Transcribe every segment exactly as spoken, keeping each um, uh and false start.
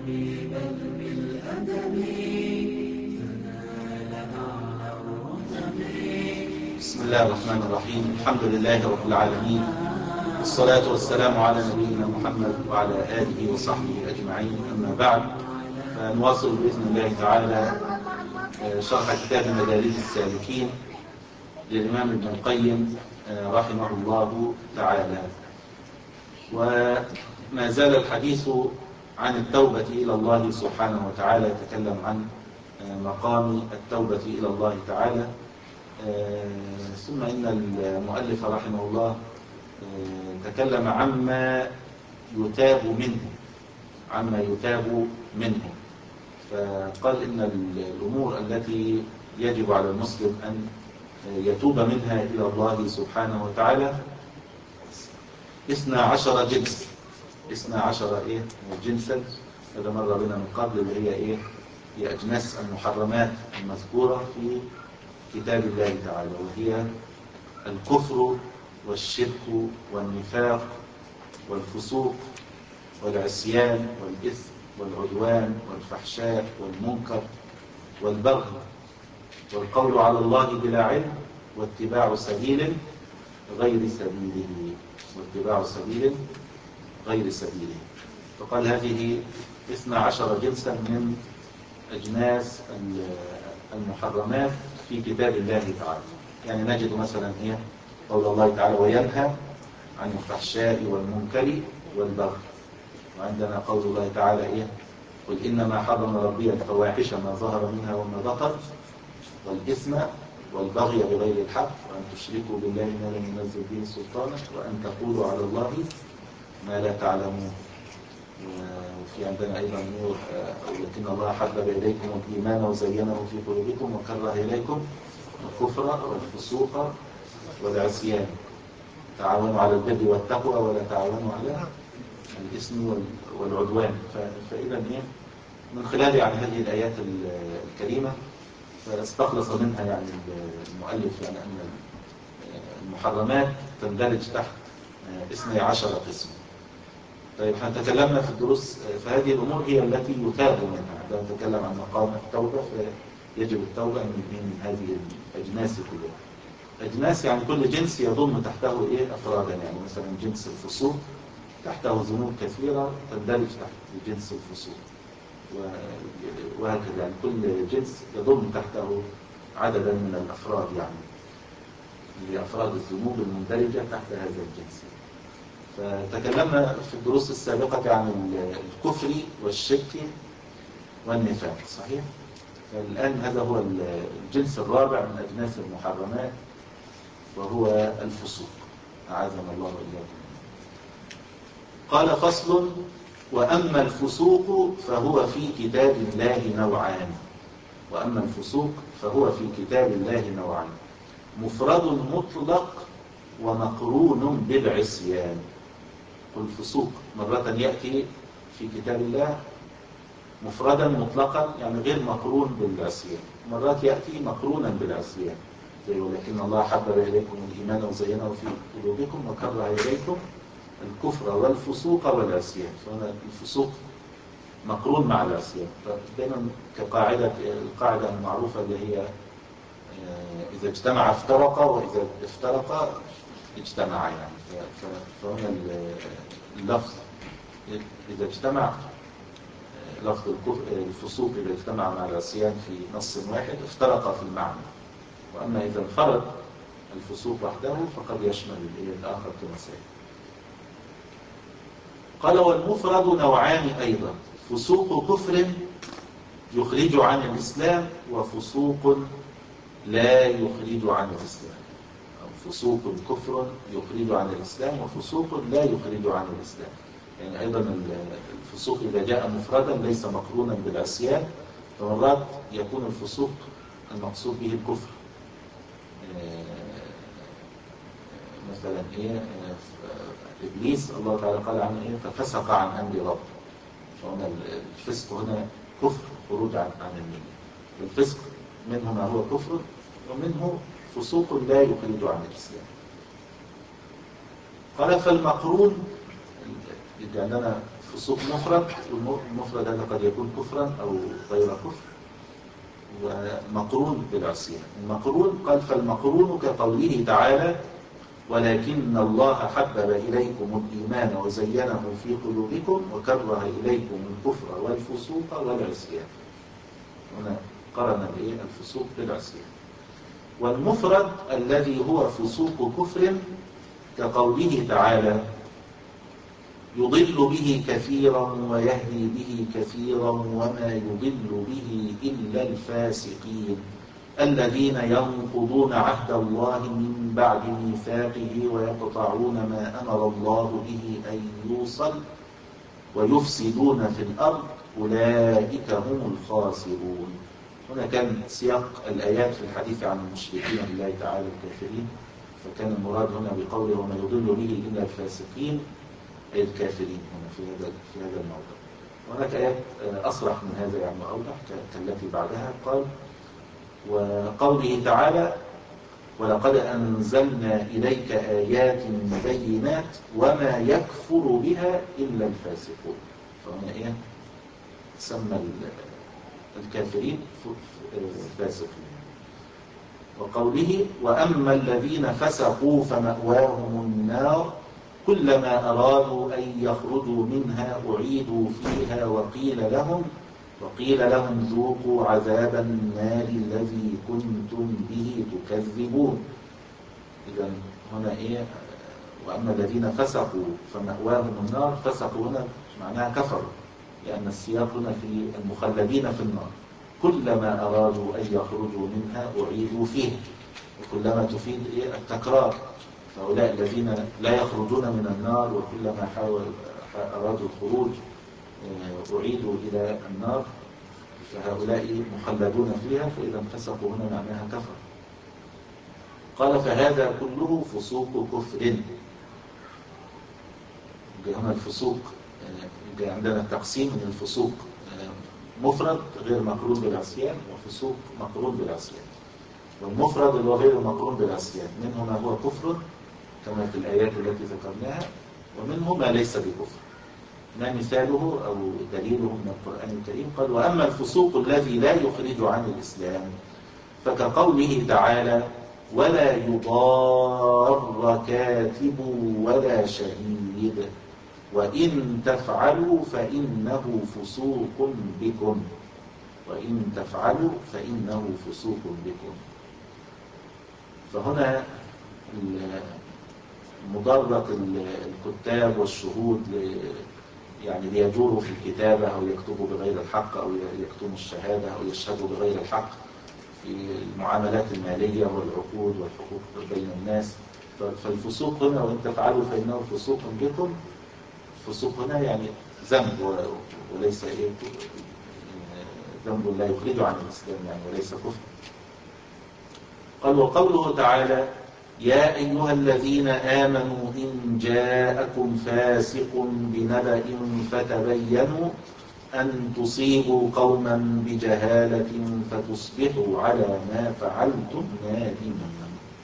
بل بالأدب تنال أعلى الرتب. بسم الله الرحمن الرحيم. الحمد لله رب العالمين، والصلاة والسلام على نبينا محمد وعلى آله وصحبه أجمعين، أما بعد، فنواصل بإذن الله تعالى شرح كتاب مدارج السالكين للإمام ابن القيم رحمه الله تعالى. وما زال الحديث عن التوبة إلى الله سبحانه وتعالى، يتكلم عن مقام التوبة إلى الله تعالى. ثم إن المؤلف رحمه الله تكلم عما يتاب منه عما يتاب منه فقال إن الأمور التي يجب على المسلم أن يتوب منها إلى الله سبحانه وتعالى اثنا عشر جنس اثنا عشر إيه جنسا. هذا مر بنا من قبل، اللي هي إيه هي أجناس المحرمات المذكورة في كتاب الله تعالى، وهي الكفر والشرك والنفاق والفسوق والعصيان والإثم والعدوان والفحشاء والمنكر والبغي والقول على الله بلا علم واتباع سبيل غير سبيله واتباع سبيل غير سبيله. فقال هذه اثنا عشر جنسا من أجناس المحرمات في كتاب الله تعالى. يعني نجد مثلا إيه قول الله تعالى: وينهى عن الفحشاء والمنكر والبغي. وعندنا قول الله تعالى إيه: قل إنما حرم ربي الفواحش ما ظهر منها وما بطن والإثم والبغي بغير الحق وأن تشركوا بالله ما لم ينزل به سلطانا وأن تقولوا على الله ما لا تعلمون. وفي عندنا أيضا نور: ولكن الله حبب إليكم الإيمان وزينه في قلوبكم وكره إليكم الكفر والفسوق والعصيان. تعاونوا على البر والتقوى ولا تعاونوا على الإثم والعدوان. فإذا إيه من خلال يعني هذه الآيات الكريمة فاستخلص منها يعني المؤلف يعني أن المحرمات تندرج تحت اثني عشر قسم. طيب، احنا تكلمنا في الدروس فهذه الأمور هي التي يتاب منها. عندما نتكلم عن مقام التوبة فيجب التوبة من هذه الأجناس كلها. أجناس يعني كل جنس يضم تحته إيه أفرادا. يعني مثلا جنس الفسوق تحته ذنوب كثيرة تندرج تحت جنس الفسوق، وهكذا. يعني كل جنس يضم تحته عددا من الأفراد، يعني لأفراد الذنوب المندرجة تحت هذا الجنس. فتكلمنا في الدروس السابقة عن الكفر والشرك والنفاق، صحيح؟ فالآن هذا هو الجنس الرابع من أجناس المحرمات، وهو الفسوق، أعاذنا الله وإياكم. قال: فصل: وأما الفسوق فهو في كتاب الله نوعان وأما الفسوق فهو في كتاب الله نوعان مفرد مطلق ومقرون بالعصيان. والفسوق مرة يأتي في كتاب الله مفردا مطلقا، يعني غير مقرون بالعصيان، مرات يأتي مقرونا بالعصيان، زي ولكن الله حبب إليكم الإيمان وزينه في قلوبكم وكره إليكم الكفر والفسوق والعصيان. فهنا الفسوق مقرون مع العصيان. فدائما كقاعدة القاعدة المعروفة اللي هي إذا اجتمع افترقا وإذا افترقا اجتمعا. يعني فهنا اللفظ إذا اجتمع لفظ الفسوق إذا اجتمع مع العصيان في نص واحد افترقا في المعنى، وأما إذا انفرد الفسوق وحده فقد يشمل الآخر كما سيأتي. قال: والمفرد نوعان أيضا: فسوق كفر يخرج عن الإسلام وفسوق لا يخرج عن الإسلام. أو فسوق كفر يخرج عن الإسلام وفسوق لا يخرج عن الإسلام. يعني أيضا الفسوق إذا جاء مفردا ليس مقرونا بالعصيان، فمرات يكون الفسوق المقصود به الكفر. مثلا إيه إبليس الله تعالى قال عنه إيه ففسق عن أمر ربه. فهنا الفسق هنا كفر، خروج عن عن الملة. الفسق منه ما هو كفر ومنه فسوق لا يخرج عن الإسلام. قال: فالمقرون، يبقى عندنا فسوق مفرد، والمفرد هذا قد يكون كفرا أو غير كفر، ومقرون بالعصيان. المقرون قال فالمقرون كقوله تعالى ولكن الله حبب إليكم الإيمان وزينه في قلوبكم وكره إليكم الكفر والفسوق والعصيان. هنا قرن الفسوق بالعصيان. والمفرد الذي هو فسوق كفر كقوله تعالى يضل به كثيرا ويهدي به كثيرا وما يضل به إلا الفاسقين الذين ينقضون عهد الله من بعد ميثاقه ويقطعون ما أمر الله به أن يوصل ويفسدون في الأرض أولئك هم الخاسرون. هنا كان سياق الآيات في الحديث عن المشركين بالله تعالى الكافرين، فكان المراد هنا بقوله وما يضل به إلا الفاسقين أي الكافرين هنا في هذا في هذا الموضع. هناك آيات أصرح من هذا يعني وأوضح كالتي بعدها، قال وقوله تعالى ولقد أنزلنا إليك آيات بينات وما يكفر بها إلا الفاسقون. فهنا إيه سمى الكافرين فاسقين. وقوله وأما الذين فسقوا فمأواهم النار كلما أرادوا أن يخرجوا منها أعيدوا فيها وقيل لهم وقيل لهم ذوقوا عذاب النار الذي كنتم به تكذبون. إذن هنا إيه وأما الذين فسقوا فمأواهم النار، فسقوا هنا معناها كفروا، لأن السياق هنا في المخلدين في النار، كلما أرادوا أن يخرجوا منها أعيدوا فيها، وكلما تفيد إيه التكرار، فهؤلاء الذين لا يخرجون من النار وكلما حاول أرادوا الخروج أعيدوا إلى النار، فهؤلاء مخلدون فيها، فإذا فسقوا هنا معناها كفر. قال فهذا كله فسوق كفر. هنا الفسوق عندنا التقسيم من الفسوق مفرد غير مقرون بالعصيان وفسوق مقرون بالعصيان. والمفرد اللي هو غير مقرون بالعصيان منه ما هو كفر كما في الآيات التي ذكرناها، ومنه ما ليس بكفر. ما مثاله أو دليله من القرآن الكريم؟ قال وأما الفسوق الذي لا يخرج عن الإسلام فكقوله تعالى ولا يضار كاتب ولا شهيد وإن تفعلوا فإنه فسوق بكم وإن تفعلوا فإنه فسوق بكم. فهنا مضارة الكتاب والشهود يعني ليجوروا في الكتابة أو يكتبوا بغير الحق أو يكتموا الشهادة أو يشهدوا بغير الحق في المعاملات المالية والعقود والحقوق بين الناس. فالفسوق هنا وإن تفعلوا فإنه فسوق بكم، الفسوق هنا يعني ذنب وليس إيه ذنب لا يخرج عن الإسلام يعني وليس كفر. قال وقوله تعالى يا أيها الذين آمنوا إن جاءكم فاسق بنبأ فتبينوا أن تصيبوا قوما بجهالة فتصبحوا على ما فعلتم نادمين.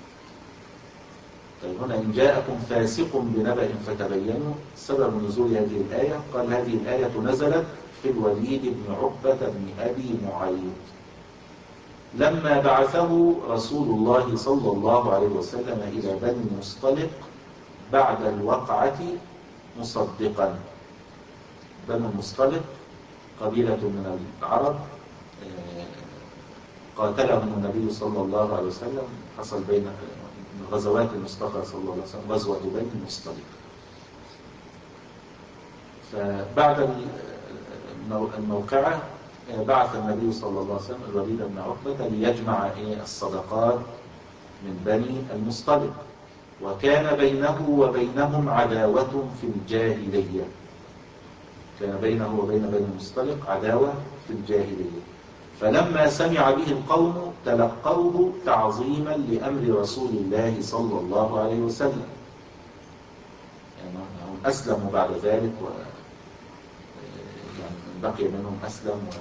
طيب هنا إن جاءكم فاسق بنبأ فتبينوا، سبب نزول هذه الآية قال هذه الآية نزلت في الوليد بن عقبة بن أبي معيط لما بعثه رسول الله صلى الله عليه وسلم إلى بني المصطلق بعد الوقعة مصدقا. بني المصطلق قبيلة من العرب قاتلهم النبي صلى الله عليه وسلم، حصل بين غزوات المصطفى صلى الله عليه وسلم غزوة بني المصطلق. فبعد الموقعة بعث النبي صلى الله عليه وسلم الوليد بن عقبة ليجمع الصدقات من بني المصطلق، وكان بينه وبينهم عداوة في الجاهلية، كان بينه وبين بني المصطلق عداوة في الجاهلية. فلما سمع به القوم تلقوه تعظيما لأمر رسول الله صلى الله عليه وسلم، يعني هم أسلموا بعد ذلك و يعني بقي منهم أسلم و...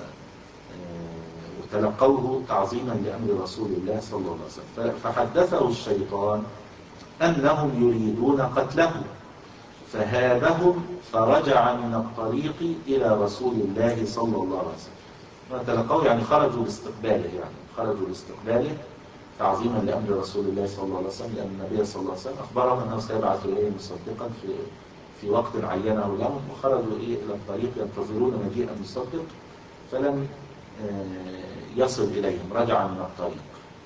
وتلقوه تعظيما لأمر رسول الله صلى الله عليه وسلم. فحدثه الشيطان أنهم يريدون قتله، فهابهم فرجع من الطريق إلى رسول الله صلى الله عليه وسلم. تلقوا يعني خرجوا لاستقباله، يعني خرجوا لاستقباله تعظيما لأمر رسول الله صلى الله عليه وسلم، لأن النبي صلى الله عليه وسلم أخبرهم أنه سيبعث إليه مصدقا في في وقت عينه لهم، وخرجوا إيه إلى الطريق ينتظرون مجيء المصدق، فلم يصل إليهم، رجع من الطريق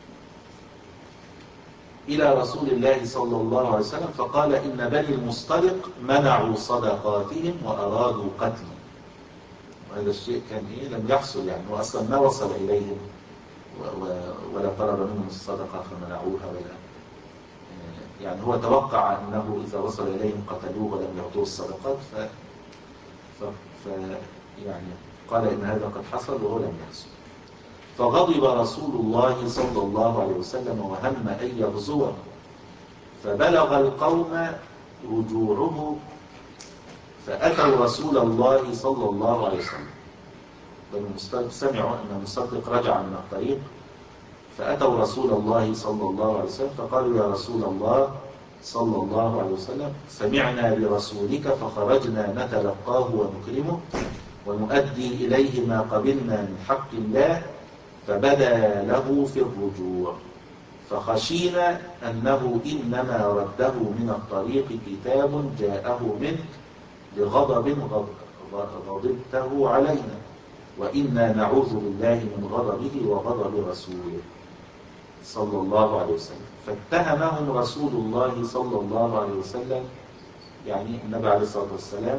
إلى رسول الله صلى الله عليه وسلم فقال إن بني المصطلق منعوا صدقاتهم وأرادوا قتلي. وهذا الشيء كان إيه لم يحصل، يعني وأصلا ما وصل إليهم ولا طلب منهم الصدقة فمنعوها، ولا يعني هو توقع أنه إذا وصل إليهم قتلوه ولم يعطوه الصدقات، ف... ف... ف... يعني قال إن هذا قد حصل وهو لم يحصل. فغضب رسول الله صلى الله عليه وسلم وهم أن يغزوه، فبلغ القوم رجوعه فأتوا رسول الله صلى الله عليه وسلم. بنو المصطلق سمعوا أن المصدق رجع من الطريق، فأتوا رسول الله صلى الله عليه وسلم فقالوا يا رسول الله صلى الله عليه وسلم سمعنا برسولك فخرجنا نتلقاه ونكرمه ونؤدي إليه ما قبلنا من حق الله، فبدا له في الرجوع، فخشينا أنه إنما رده من الطريق كتاب جاءه منك لغضب غضبته علينا، وإنا نعوذ بالله من غضبه وغضب رسوله صلى الله عليه وسلم. فاتهمهم رسول الله صلى الله عليه وسلم، يعني النبي عليه الصلاة والسلام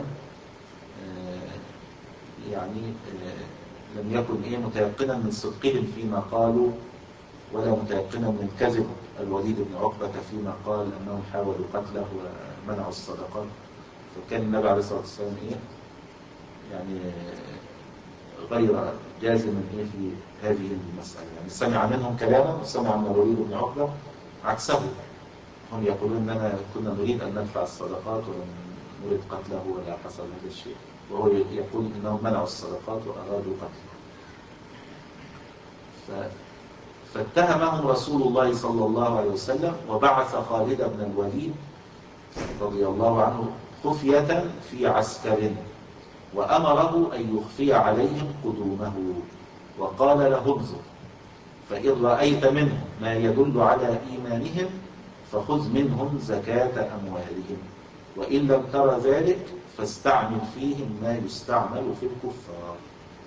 يعني لم يكن إيه متيقنا من صدقهم فيما قالوا، ولا متيقنا من كذب الوليد بن عقبة فيما قال أنهم حاولوا قتله ومنعوا الصدقات. فكان النبي عليه الصلاة والسلام إيه يعني غير جازم إيه في هذه المسألة، يعني سمع منهم كلاما وسمع من الوليد بن عقبة عكسه. هم يقولون أننا كنا نريد أن ندفع الصدقات ولم نريد قتله ولا حصل هذا الشيء، وهو يقول أنهم منعوا الصدقات وأرادوا قتله. ف... فاتهمهم رسول الله صلى الله عليه وسلم وبعث خالد بن الوليد رضي الله عنه خفية في عسكر، وأمره أن يخفي عليهم قدومه، وقال له انظر فإن رأيت منهم ما يدل على إيمانهم فخذ منهم زكاة أموالهم، وإن لم تر ذلك فاستعمل فيهم ما يستعمل في الكفار.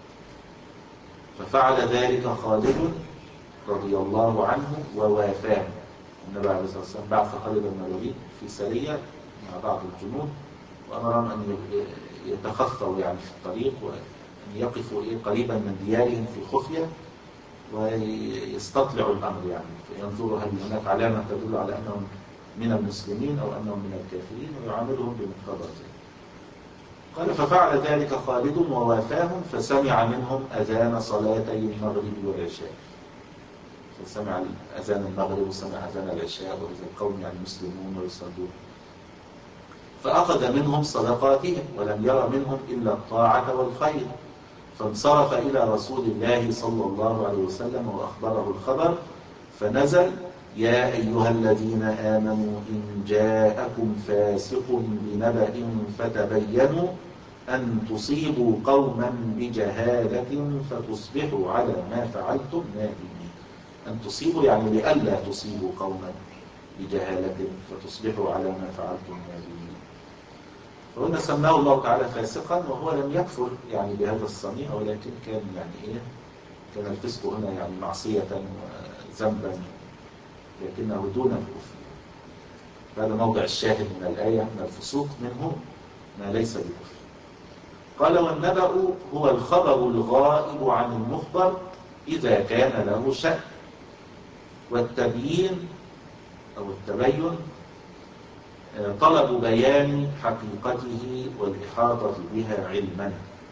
ففعل ذلك خالد رضي الله عنه ووافاه. النبي عليه الصلاة والسلام بعث خالد بن الوليد في سرية مع بعض الجنود، وأمرهم أن يتخفوا يعني في الطريق، وأن يقفوا قريبا من ديارهم في خفية ويستطلعوا الأمر، يعني فينظروا هل هناك علامة تدل على أنهم من المسلمين أو أنهم من الكافرين، ويعاملهم بمقتضى ذلك. قال ففعل ذلك خالد ووافاهم، فسمع منهم أذان صلاتي المغرب والعشاء. فسمع أذان المغرب وسمع أذان العشاء، وإذا القوم يعني مسلمون ويصلون، فأخذ منهم صدقاتهم ولم ير منهم إلا الطاعة والخير، فانصرف إلى رسول الله صلى الله عليه وسلم وأخبره الخبر، فنزل يا أيها الذين آمنوا إن جاءكم فاسق بنبأ فتبينوا أن تصيبوا قوما بجهالة فتصبحوا على ما فعلتم نادمين. أن تصيبوا يعني لئلا تصيبوا قوما بجهالة فتصبحوا على ما فعلتم نادمين. فهنا سماه الله تعالى فاسقا، وهو لم يكفر يعني بهذا الصنيع، ولكن كان يعني إيه كان الفسق هنا يعني معصية وذنبا لكنه دون الكفر. هذا موضع الشاهد من الآية، من الفسوق منه ما ليس بكفر. قال والنبأ هو الخبر الغائب عن المخبر إذا كان له شأن، والتبيين أو التبين طلب بيان حقيقته والإحاطة بها علما.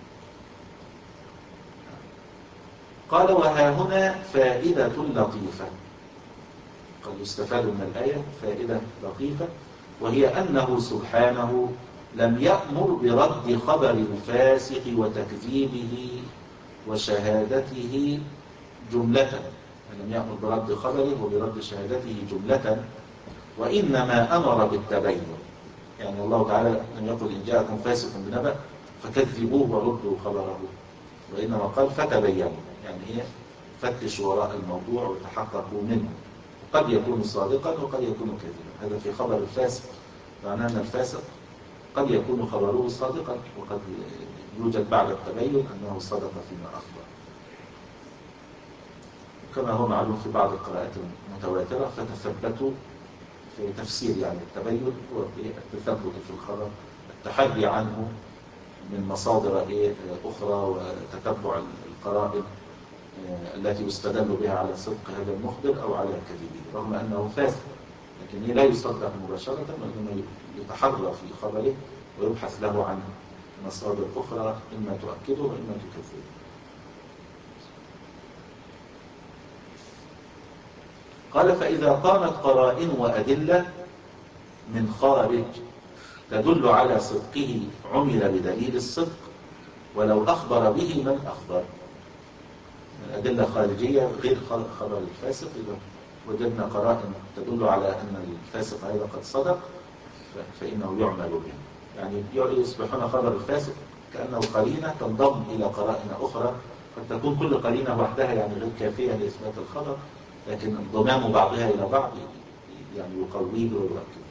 قال وها هنا فائدة لطيفة، قد يستفاد من الآية فائدة لطيفة، وهي أنه سبحانه لم يأمر برد خبر الفاسق وتكذيبه وشهادته جملة، لم يأمر برد خبره وبرد شهادته جملة، وإنما أمر بالتبين. يعني الله تعالى لم يقل إن جاءكم فاسق بنبأ فكذبوه وردوا خبره، وإنما قال فتبينوا، يعني هي فتشوا وراء الموضوع وتحققوا منه، قد يكون صادقا وقد يكون كاذبا. هذا في خبر الفاسق، معناه أن الفاسق قد يكون خبره صادقا وقد يوجد بعد التبين أنه صدق فيما أخبر، كما هو معلوم في بعض القراءات المتواترة. فتثبتوا في تفسير يعني التبين هو التثبت في الخبر، التحري عنه من مصادر أخرى وتتبع القرائن التي يستدل بها على صدق هذا المخبر أو على كذبه، رغم أنه فاسق لكن لا يصدق مباشرة، وإنما يتحرى في خبره ويبحث له عن مصادر أخرى إما تؤكده وإما تكذبه. قال فإذا قامت قرائن وأدلة من خارج تدل على صدقه عمل بدليل الصدق ولو أخبر به من أخبر. الأدلة خارجية غير خبر الفاسق، إذا وجدنا قرائن تدل على أن الفاسق هذا قد صدق فإنه يعمل به، يعني يصبحون خبر الفاسق كأنه قرينة تنضم إلى قرائن أخرى، قد تكون كل قرينة وحدها يعني غير كافية لإثبات الخبر، لكن انضمام بعضها إلى بعض يعني يقويه ويؤكده.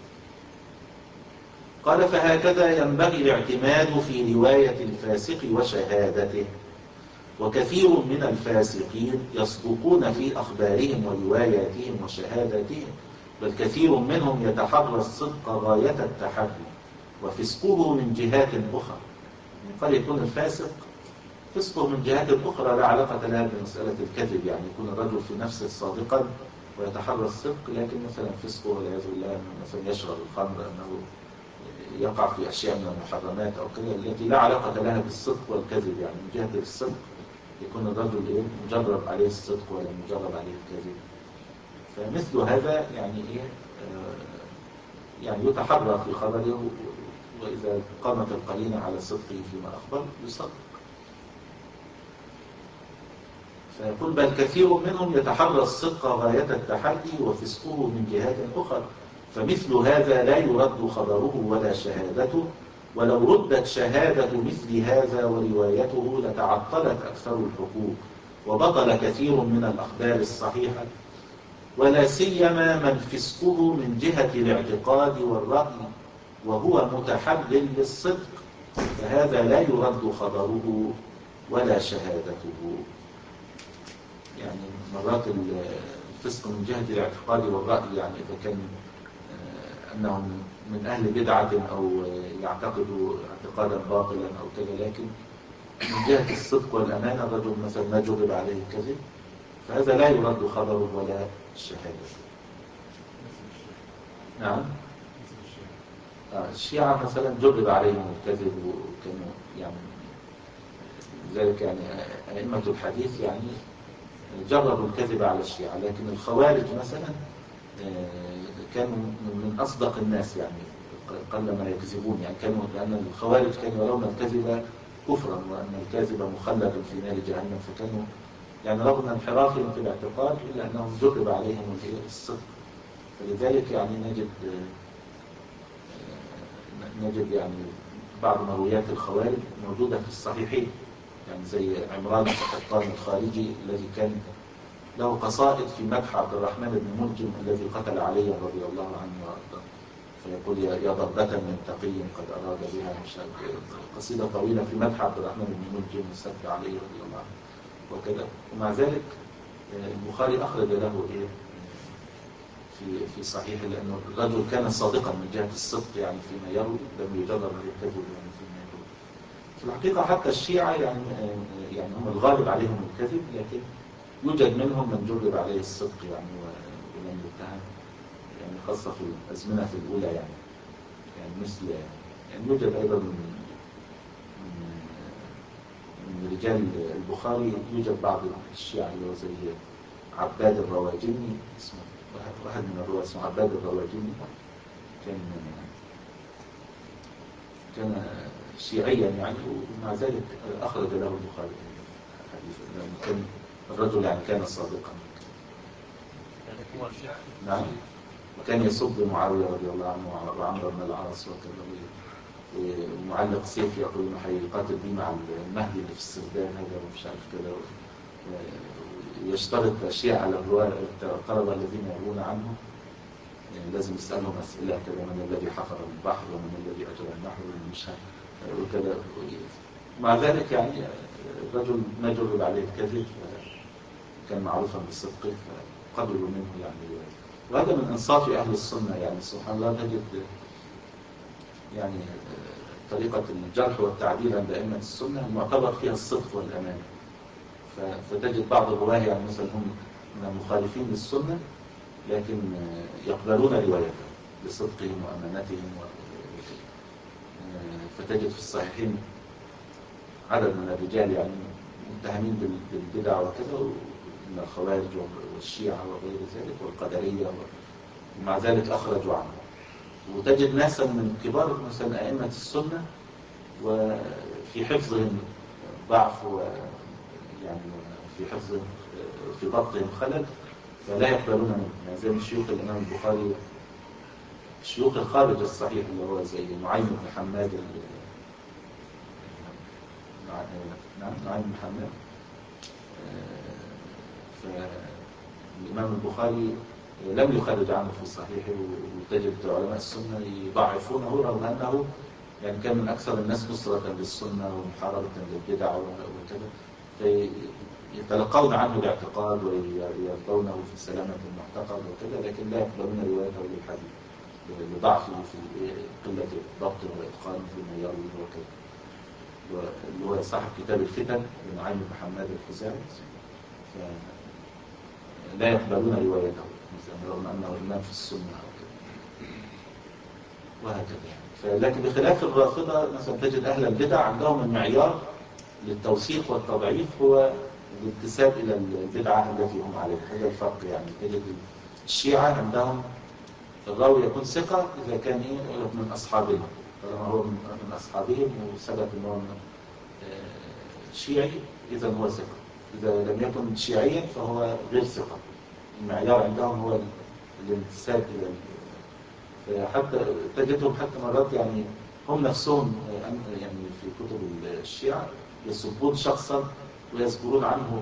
قال فهكذا ينبغي الاعتماد في رواية الفاسق وشهادته، وكثير من الفاسقين يصدقون في أخبارهم ورواياتهم وشهاداتهم، بل كثير منهم يتحرى الصدق غاية التحري وفسقه من جهات أخرى. يعني قد يكون الفاسق فسقه من جهات أخرى لا علاقة لها بمسألة الكذب، يعني يكون الرجل في نفسه صادقا ويتحرى الصدق، لكن مثلا فسقه والعياذ بالله أنه مثلا يشرب الخمر، أنه يقع في أشياء من المحرمات أو كذا التي لا علاقة لها بالصدق والكذب. يعني من جهة الصدق يكون الرجل مجرب عليه الصدق ولا مجرب عليه الكذب، فمثل هذا يعني إيه آه يعني يتحرى في خبره، وإذا قامت القرينة على صدقه فيما أخبر يصدق. فيقول بل كثير منهم يتحرى الصدق غاية التحري وفسقه من جهات أخرى، فمثل هذا لا يرد خبره ولا شهادته، ولو ردت شهادة مثل هذا وروايته لتعطلت أكثر الحقوق وبطل كثير من الأخبار الصحيحة، ولا سيما من فسقه من جهة الاعتقاد والرأي وهو متحلل للصدق، فهذا لا يرد خبره ولا شهادته. يعني مرات الفسق من جهة الاعتقاد والرأي، يعني إذا كان أنهم من أهل بدعة أو يعتقدوا اعتقادا باطلا أو كذا، لكن من جهة الصدق والأمانة الرجل مثلا ما جرب عليه الكذب، فهذا لا يرد خبره ولا الشهادة. نعم. الشيعة مثلا جرب عليهم الكذب وكانوا يعني ذلك، يعني أئمة الحديث يعني جربوا الكذب على الشيعة، لكن الخوارج مثلا كانوا من أصدق الناس، يعني قل ما يكذبون، يعني كانوا لأن الخوارج كانوا يرون الكذب كفرا وأن الكاذب مخلد في نار جهنم، فكانوا يعني رغم انحرافهم في الاعتقاد إلا أنهم جرب عليهم الصدق. فلذلك يعني نجد نجد يعني بعض مرويات الخوارج موجودة في الصحيحين، يعني زي عمران القطان الخارجي الذي كان له قصائد في مدح عبد الرحمن بن ملجم الذي قتل علي رضي الله عنه وارضاه، فيقول يا ضربة من تقي قد أراد بها مشاهد، قصيدة طويلة في مدح عبد الرحمن بن ملجم والسب علي رضي الله عنه وكذا. ومع ذلك البخاري أخرج له إيه في في صحيح، لأنه الرجل كان صادقا من جهة الصدق يعني فيما يروي، لم يجرب عليه الكذب يعني فيما يروي. في الحقيقة حتى الشيعة يعني يعني هم الغالب عليهم الكذب، لكن يوجد منهم من جرب عليه الصدق يعني ولم يتهم، يعني خاصة في الأزمنة في الأولى يعني يعني مثل يعني يوجد أيضا من من رجال البخاري يوجد بعض الشيعة اللي هو زي عباد الرواجيني، اسمه واحد من الرواة اسمه عباد الرواجيني، كان كان شيعيا يعني، ومع ذلك أخرج له البخاري حديثا، كان الرجل يعني كان صادقا. يعني هو الشيخ نعم. وكان يسب معاوية رضي الله عنه وعمرو بن العاص وكذا، ومعلق سيف يقول انه هيقاتل بيه مع المهدي اللي في السرداب هذا ومش عارف كده، ويشترط اشياء على الطلبه الذين يروون عنه، يعني لازم يسالهم اسئله كده: من الذي حفر البحر ومن الذي اجرى النهر ومش وكذا. مع ذلك يعني الرجل ما جرب عليه الكذب، كان معروفا بصدقه فقبلوا منه يعني. وهذا من انصاف اهل السنه، يعني سبحان الله نجد يعني طريقة الجرح والتعديل عند أئمة السنة المعتبر فيها الصدق والأمانة. فتجد بعض الرواه يعني مثلا هم من المخالفين للسنة لكن يقبلون روايته لصدقهم وأمانتهم. فتجد في الصحيحين عدد من الرجال يعني متهمين بالبدع وكذا، من الخوارج والشيعة وغير ذلك والقدرية، ومع ذلك أخرجوا عنه. وتجد ناسا من كبار مثلا أئمة السنة وفي حفظهم ضعف، ويعني في حفظهم في ضبطهم خلل، فلا يقبلون منه. يعني زي شيوخ الإمام البخاري، شيوخ الخارج الصحيح اللي هو زي نعيم بن حماد، نعم نعيم بن حماد. فالإمام البخاري لم يخرج عنه في صحيحه، وتجد علماء السنة يضعفونه رغم أنه يعني كان من أكثر الناس نصرة للسنة ومحاربة للبدع وكذا، فيتلقون عنه الاعتقاد ويرضونه في سلامة المعتقد وكذا، لكن لا يقبلون روايته للحديث لضعفه في قلة ضبط وإتقان فيما يروي وكذا. اللي هو صاحب كتاب الفتن لنعيم بن حماد الخزاعي، لا يقبلون روايته رغم أنه إمام في السنة أو كذا وهكذا. لكن بخلاف الرافضة مثلا تجد أهل البدع عندهم المعيار للتوثيق والتضعيف هو الانتساب إلى البدعة التي هم عليها. هذا الفرق. يعني تجد الشيعة عندهم الراوي يكون ثقة إذا كان إيه من أصحابهم، طالما هو من أصحابهم وثبت أنه شيعي إذا هو ثقة، إذا لم يكن شيعيا فهو غير ثقة. المعيار عندهم هو الانتساب إلى، حتى تجدهم حتى مرات يعني هم نفسهم يعني في كتب الشيعة يسبون شخصا ويذكرون عنه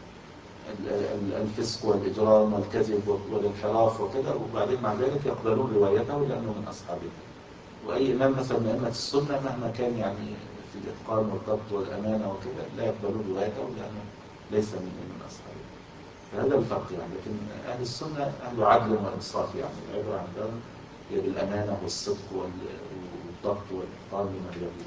الفسق والإجرام والكذب والانحراف وكذا، وبعدين مع ذلك يقبلون روايته لأنه من أصحابه. وأي إمام مثلا من أئمة السنة مهما كان يعني في الإتقان والضبط والأمانة وكذا لا يقبلون روايته لأنه ليس من من أصحابه. فهذا الفرق يعني. لكن أهل السنة أهل عدل وإنصاف، يعني العبرة عندهم هي بالأمانة والصدق والضبط والإتقان لما يقول.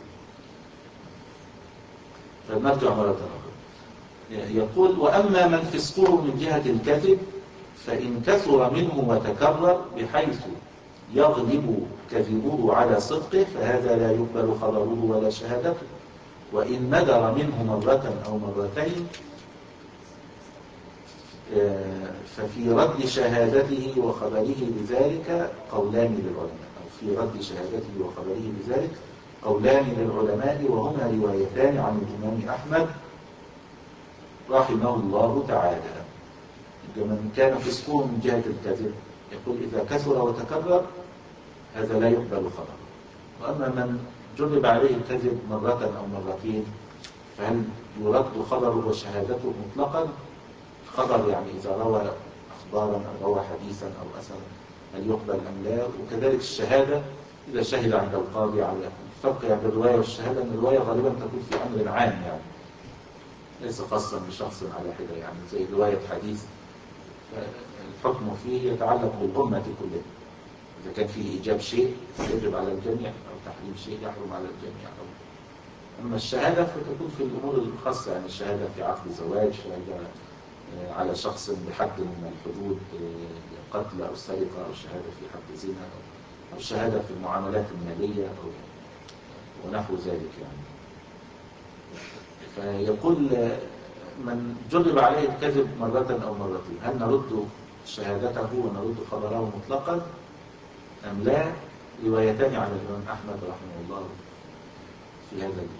فنرجع مرة أخرى. يقول: وأما من فسقه من جهة الكذب فإن كثر منه وتكرر بحيث يغلب كذبه على صدقه فهذا لا يقبل خبره ولا شهادته. وإن ندر منه مرة أو مرتين ففي رد شهادته وخبره بذلك قولان للعلماء، أو في رد شهادته وخبره بذلك قولان للعلماء، وهما روايتان عن الإمام أحمد رحمه الله تعالى. من كان فسقه من جهة الكذب يقول إذا كثر وتكرر هذا لا يقبل خبره. وأما من جرب عليه الكذب مرة أو مرتين فهل يرد خبره وشهادته مطلقا؟ خبر يعني إذا روى أخبارا أو روى حديثا أو أثرا هل يقبل أم لا؟ وكذلك الشهادة إذا شهد عند القاضي على الفرق يعني الرواية والشهادة، أن الرواية غالبا تكون في أمر عام يعني ليس خاصا بشخص على حدة، يعني زي رواية حديث الحكم فيه يتعلق بالأمة كلها. إذا كان فيه إيجاب شيء يجب على الجميع أو تحريم شيء يحرم على الجميع. أو أما الشهادة فتكون في الأمور الخاصة، يعني الشهادة في عقد زواج، شهادة على شخص بحد من الحدود قتل أو سرقة، أو شهادة في حد زنا، أو شهادة في المعاملات المالية أو ونحو ذلك يعني. فيقول من جرب عليه الكذب مرة أو مرتين هل نرد شهادته ونرد خبره مطلقا أم لا؟ روايتان عن الإمام أحمد رحمه الله في هذا الدين.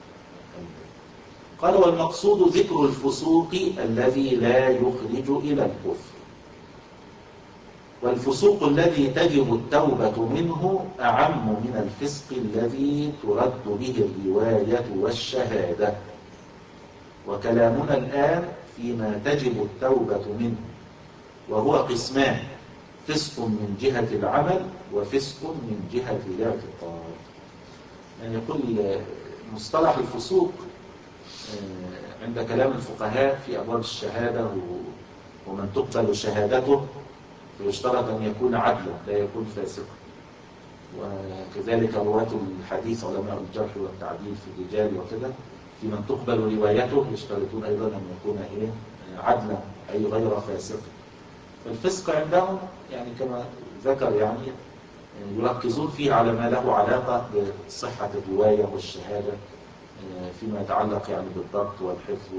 قال: والمقصود ذكر الفسوق الذي لا يخرج إلى الكفر. والفسوق الذي تجب التوبة منه أعم من الفسق الذي ترد به الرواية والشهادة. وكلامنا الآن فيما تجب التوبة منه، وهو قسمان: فسق من جهة العمل وفسق من جهة الاعتقاد. يعني يقول مصطلح الفسوق عند كلام الفقهاء في أبواب الشهادة ومن تقبل شهادته فيشترط أن يكون عدلا لا يكون فاسقا، وكذلك رواة الحديث علماء الجرح والتعديل في الرجال وكذا في من تقبل روايته يشترطون أيضا أن يكون إيه عدلا أي غير فاسق. فالفسق عندهم يعني كما ذكر يعني يركزون فيه على ما له علاقة بصحة الرواية والشهادة فيما يتعلق يعني بالضبط والحفظ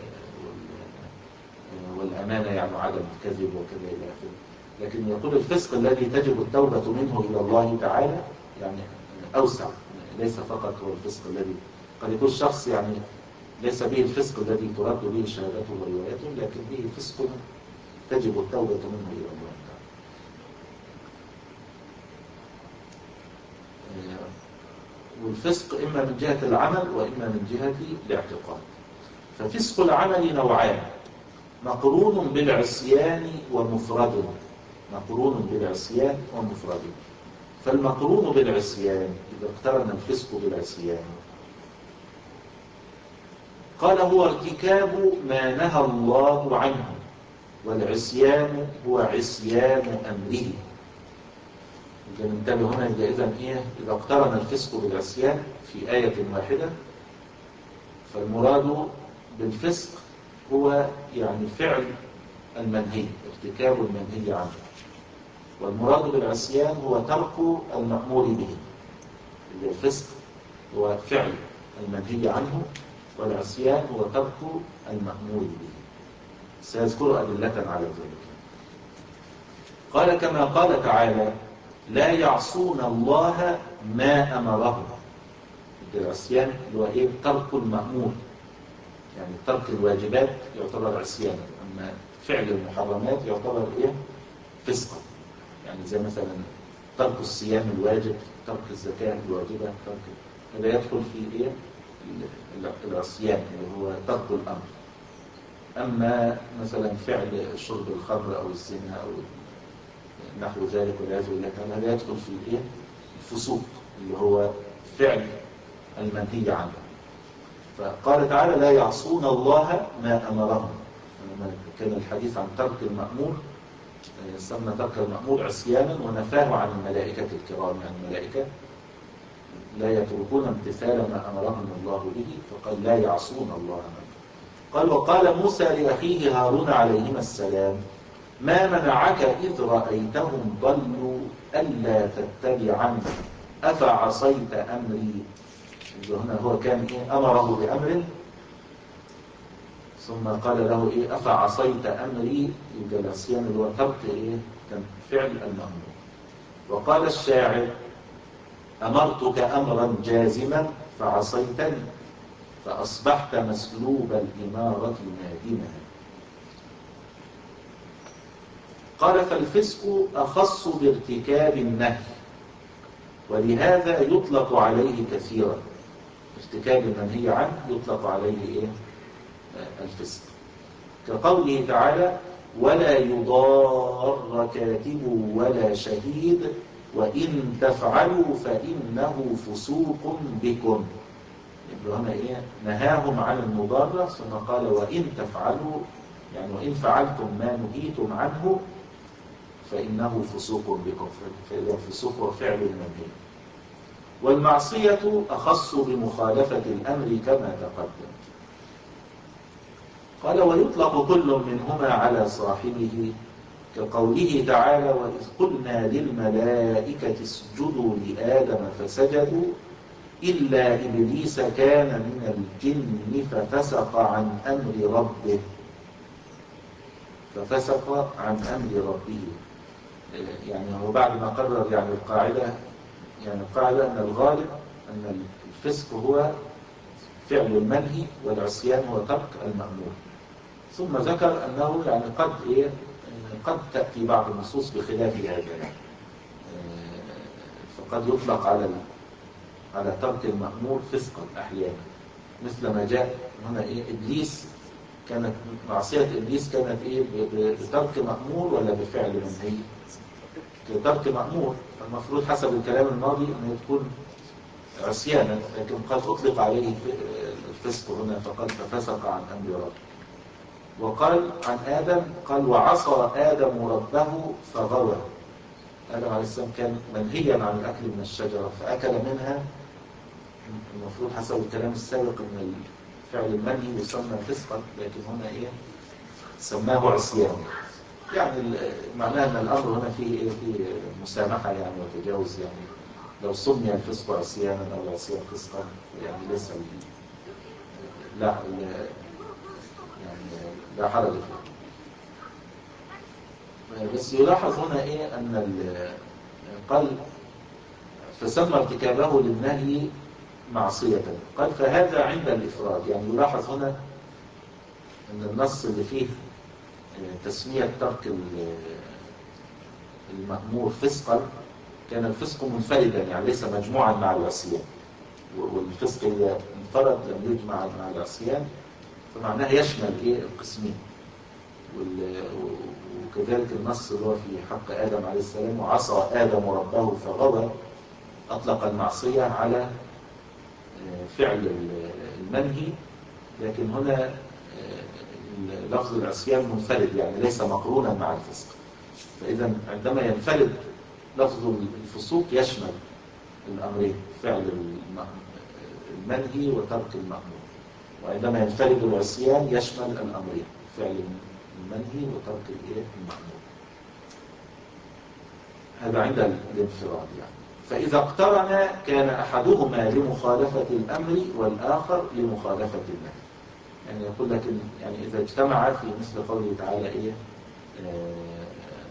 والأمانة يعني عدم الكذب وكذا إلى آخره. لكن يقول الفسق الذي تجب التوبة منه إلى الله تعالى يعني أوسع، ليس فقط هو الفسق الذي قد يكون الشخص يعني ليس به الفسق الذي ترد به شهادته وروايته، لكن به فسق تجب التوبة منه إلى الله تعالى. والفسق إما من جهة العمل وإما من جهة الاعتقاد. ففسق العمل نوعان: مقرون بالعصيان ومفرد. مقرون بالعصيان ومفرد. فالمقرون بالعصيان إذا اقترن الفسق بالعصيان قال هو ارتكاب ما نهى الله عنه، والعصيان هو عصيان أمره. إذا ننتبه هنا إذا إيه إذا اقترن الفسق بالعصيان في آية واحدة فالمراد بالفسق هو يعني فعل المنهي، ارتكاب المنهي عنه، والمراد بالعصيان هو ترك المأمور به. الفسق هو فعل المنهي عنه، والعصيان هو ترك المأمور به. سيذكر أدلة على ذلك. قال كما قال تعالى: لا يعصون الله ما أمرهم. العصيان هو إيه؟ ترك المأمور، يعني ترك الواجبات يعتبر عصيانا، أما فعل المحرمات يعتبر إيه؟ فسقا. يعني زي مثلا ترك الصيام الواجب، ترك الزكاة الواجبة، ترك هذا يدخل في إيه؟ العصيان اللي هو ترك الأمر. أما مثلا فعل شرب الخمر أو الزنا أو نحو ذلك والعياذ بالله تعالى هذا يدخل في إيه؟ الفسوق اللي هو فعل المنهي عنه. فقال تعالى: لا يعصون الله ما أمرهم. لما كان الحديث عن ترك المأمور سمى ترك المأمور عصيانا ونفاه عن الملائكة الكرام، يعني الملائكة لا يتركون امتثال ما أمرهم الله به، فقال لا يعصون الله ما. قال: وقال موسى لأخيه هارون عليهما السلام: ما منعك إذ رأيتهم ضلوا ألا تتبعني أفعصيت أمري. هنا هو كان إيه؟ أمره بأمر ثم قال له إيه؟ أفعصيت أمري. يبقى العصيان اللي هو ترك إيه؟ كان فعل المأمور. وقال الشاعر: أمرتك أمرا جازما فعصيتني فأصبحت مسلوب الإمارة نادما. قال: فالفسق أخص بارتكاب النهي، ولهذا يطلق عليه كثيرا. ارتكاب المنهي عنه يطلق عليه إيه؟ الفسق، كقوله تعالى: ولا يضار كاتب ولا شهيد وإن تفعلوا فإنه فسوق بكم. يبقى هنا إيه؟ نهاهم عن المضارة ثم قال: وإن تفعلوا، يعني وإن فعلتم ما نهيتم عنه فإنه فسوق بكم. فإذا الفسوق هو فعل المنهي. والمعصية أخص بمخالفة الأمر كما تقدم. قال: ويطلق كل منهما على صاحبه، كقوله تعالى: وإذ قلنا للملائكة اسجدوا لآدم فسجدوا إلا إبليس كان من الجن ففسق عن أمر ربه ففسق عن أمر ربه. يعني هو بعد ما قرر يعني القاعدة، يعني القاعدة أن الغالب أن الفسق هو فعل المنهي والعصيان هو ترك المأمور، ثم ذكر أنه يعني قد إيه قد تأتي بعض النصوص بخلاف هذا يعني. فقد يطلق على على ترك المأمور فسقا أحيانا، مثل ما جاء هنا إيه إبليس، كانت معصية إبليس كانت إيه بترك مأمور ولا بفعل منهي؟ ترك مأمور، المفروض حسب الكلام الماضي أن تكون عصيانا، لكن قد أطلق عليه الفسق هنا فقد فسق عن أمر ربه. وقال عن آدم قال وعصى آدم ربه فغوى. آدم عليه السلام كان منهيا عن الأكل من الشجرة فأكل منها، المفروض حسب الكلام السابق أن الفعل المنهي يسمى فسقا، لكن هنا إيه سماه عصيان. يعني معناه أن الأمر هنا فيه إيه فيه مسامحة يعني وتجاوز، يعني لو سمي الفسق عصيانا أو العصيان فسقا يعني ليس لا, لا يعني لا حرج فيه. بس يلاحظ هنا إيه أن قال فسمى ارتكابه للنهي معصية، قال فهذا عند الإفراد. يعني يلاحظ هنا أن النص اللي فيه تسمية ترك المأمور فسقا كان الفسق منفردا، يعني ليس مجموعا مع العصيان، والفسق إذا انفرد لم يجمع مع العصيان فمعناه يشمل إيه القسمين. وكذلك النص اللي هو في حق آدم عليه السلام وعصى آدم ربه فغوى، أطلق المعصية على فعل المنهي، لكن هنا لفظ العصيان منفرد يعني ليس مقرونا مع الفسق. فإذا عندما ينفرد لفظ الفسوق يشمل الأمرين، فعل المنهي وترك المأمور، وعندما ينفرد العصيان يشمل الأمرين، فعل المنهي وترك المأمور. هذا عند الانفراد يعني. فإذا اقترن كان أحدهما لمخالفة الأمر والآخر لمخالفة النهي. يعني يقول لك يعني إذا اجتمع في مثل قوله تعالى إيه آه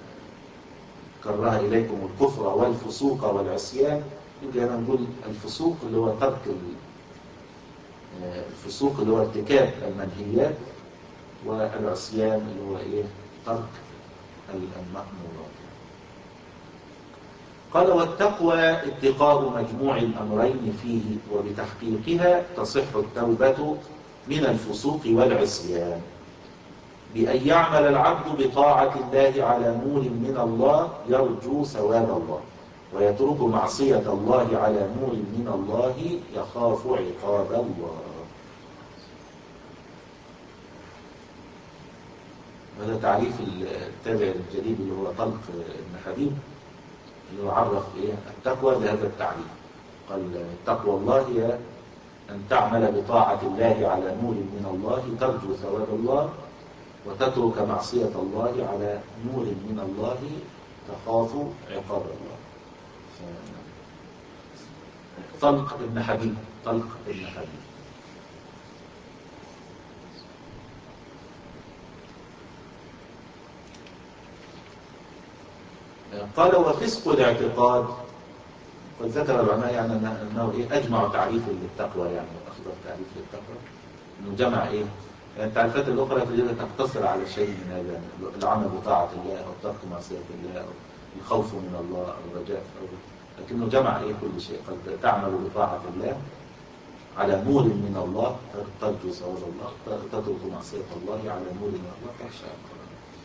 كره إليكم الكفر والفسوق والعصيان، يبقى أنا نقول الفسوق اللي هو ترك الفسوق اللي هو ارتكاب المنهيات، والعصيان اللي هو إيه ترك المأمورات. قال والتقوى اتقاء مجموع الأمرين فيه، وبتحقيقها تصح التوبة من الفسوق والعصيان، بأن يعمل العبد بطاعة الله على نور من الله يرجو ثواب الله، ويترك معصية الله على نور من الله يخاف عقاب الله. هذا تعريف التابع الجديد اللي هو طلق ابن حبيب، اللي هو عرف إيه التقوى بهذا التعريف. قال تقوى الله هي أن تعمل بطاعة الله على نور من الله ترجو ثواب الله، وتترك معصية الله على نور من الله تخاف عقاب الله. طلق ابن حبيب طلق ابن حبيب قال وفسق الاعتقاد، قد ذكر العلماء يعني أنه إيه أجمع تعريف للتقوى، يعني أخذ تعريف للتقوى أنه جمع إيه يعني التعريفات الأخرى تجد تقتصر على شيء من هذا، العمل بطاعة الله أو ترك معصية الله أو الخوف من الله أو الرجاء، لكنه جمع إيه كل شيء. قد تعمل بطاعة الله على نور من الله ترجو ثواب الله، تترك معصية الله على نور من الله تخشى عقاب.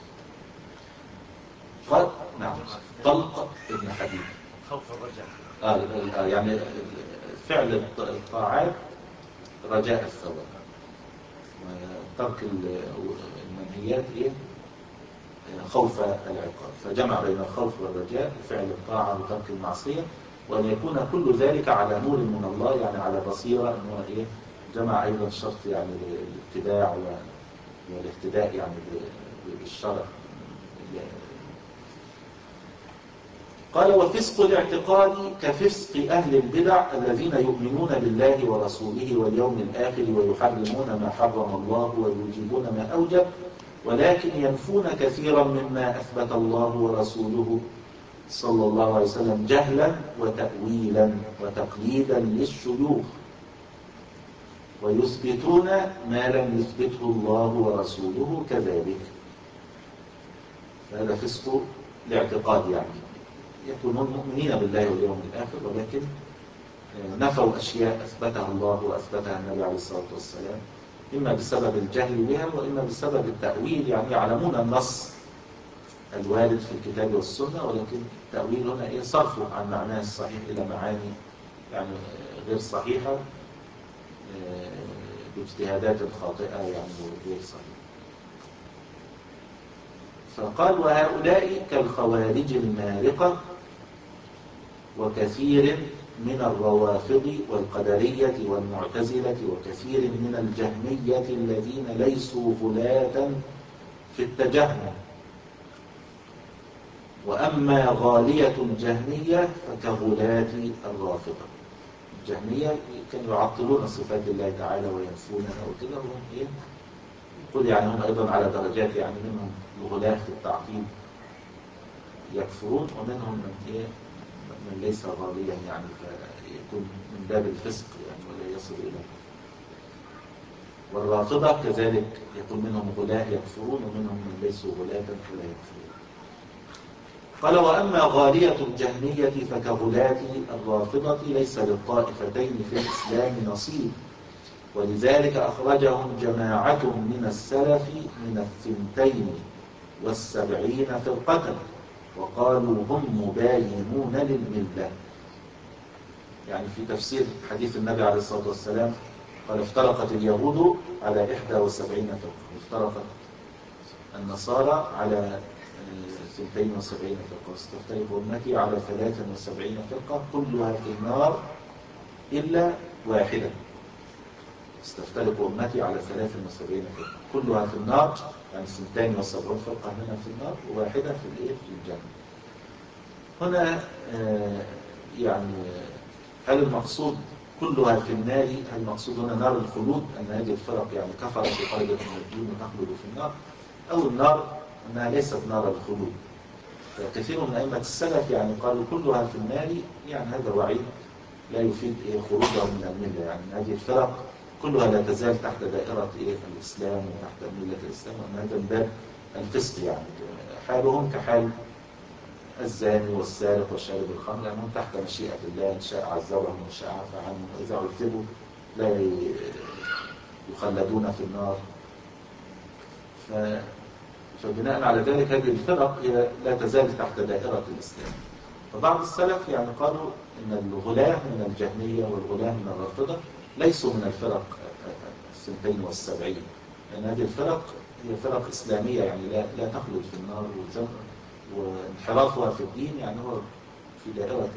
قد نعم طلق ابن حبيب خوف الرجاء آه يعني فعل الطاعات رجاء الثواب، وترك المنهيات إيه خوف العقاب. فجمع بين الخوف والرجاء، فعل الطاعة وترك المعصية، وأن يكون كل ذلك على نور من الله، يعني على بصيرة. أنه إيه جمع أيضا شرط يعني الاتباع والاهتداء يعني بالشرع. قال وفسق الاعتقاد كفسق أهل البدع الذين يؤمنون بالله ورسوله واليوم الآخر ويحرمون ما حرم الله ويوجبون ما أوجب، ولكن ينفون كثيرا مما أثبت الله ورسوله صلى الله عليه وسلم جهلا وتأويلا وتقليدا للشيوخ، ويثبتون ما لم يثبته الله ورسوله كذلك. فهذا فسق الاعتقاد، يعني يكونون مؤمنين بالله واليوم الآخر ولكن نفوا أشياء أثبتها الله وأثبتها النبي عليه الصلاة والسلام، إما بسبب الجهل بها وإما بسبب التأويل، يعني يعلمون النص الوارد في الكتاب والسنة ولكن التأويل هنا إيه؟ صرفه عن معناه الصحيح إلى معاني يعني غير صحيحة باجتهادات خاطئة يعني غير صحيحة. فقال وهؤلاء كالخوارج المارقة وكثير من الروافض والقدرية والمعتزلة وكثير من الجهمية الذين ليسوا غلاة في التجهم. وأما غالية الجهمية فكغلاة الرافضة. الجهمية كانوا يعطلون صفات الله تعالى وينفونها وكده، وهم إيه؟ يقول يعني هم أيضا على درجات، يعني منهم الغلاة في التعطيل يكفرون ومنهم من إيه؟ من ليس غاليا يعني فيكون من باب الفسق يعني ولا يصل إلى. والرافضة كذلك يكون منهم غلاة يكفرون ومنهم من ليسوا غلاة فلا يكفرون. قال وأما غالية الجهمية فكغلاة الرافضة ليس للطائفتين في الإسلام نصيب، ولذلك أخرجهم جماعة من السلف من الثنتين والسبعين فرقة وقالوا هم مباينون للملة. يعني في تفسير حديث النبي عليه الصلاة والسلام قال افترقت اليهود على إحدى وسبعين فرقة وافترقت النصارى على اثنتين وسبعين فرقة واستفترق أمتي على ثلاث وسبعين فرقة كلها في النار إلا واحدة. استفترق أمتي على ثلاث وسبعين فرقة كلها في النار، يعني اثنتين وسبعين فرقة هنا في النار وواحدة في الإيه في الجنة. هنا آه يعني هل المقصود كلها في النار؟ هل المقصود هنا نار الخلود أن هذه الفرق يعني كفرت وخرجت من الدين وتخلد في النار، أو النار أنها ليست نار الخلود؟ كثير من أئمة السلف يعني قالوا كلها في النار، يعني هذا وعيد لا يفيد إيه خروجها من الملة، يعني هذه الفرق كلها لا تزال تحت دائرة إيه الإسلام وتحت ملة الإسلام، وأن هذا من باب الفسق، يعني حالهم كحال الزاني والسارق والشارب الخمر، يعني هم تحت مشيئة الله، إن شاء عذبهم وإن شاء عفى عنهم، وإذا عذبوا لا يخلدون في النار. ف... فبناء على ذلك هذه الفرق هي لا تزال تحت دائرة الإسلام. فبعض السلف يعني قالوا إن الغلاة من الجهمية والغلاة من الرافضة ليسوا من الفرق الثنتين والسبعين، لأن هذه الفرق هي فرق إسلامية يعني لا, لا تخلد في النار، وانحرافها في الدين يعني هو في دائرة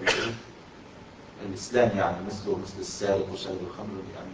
الإسلام، يعني مثله مثل السارق وشارب الخمر، يعني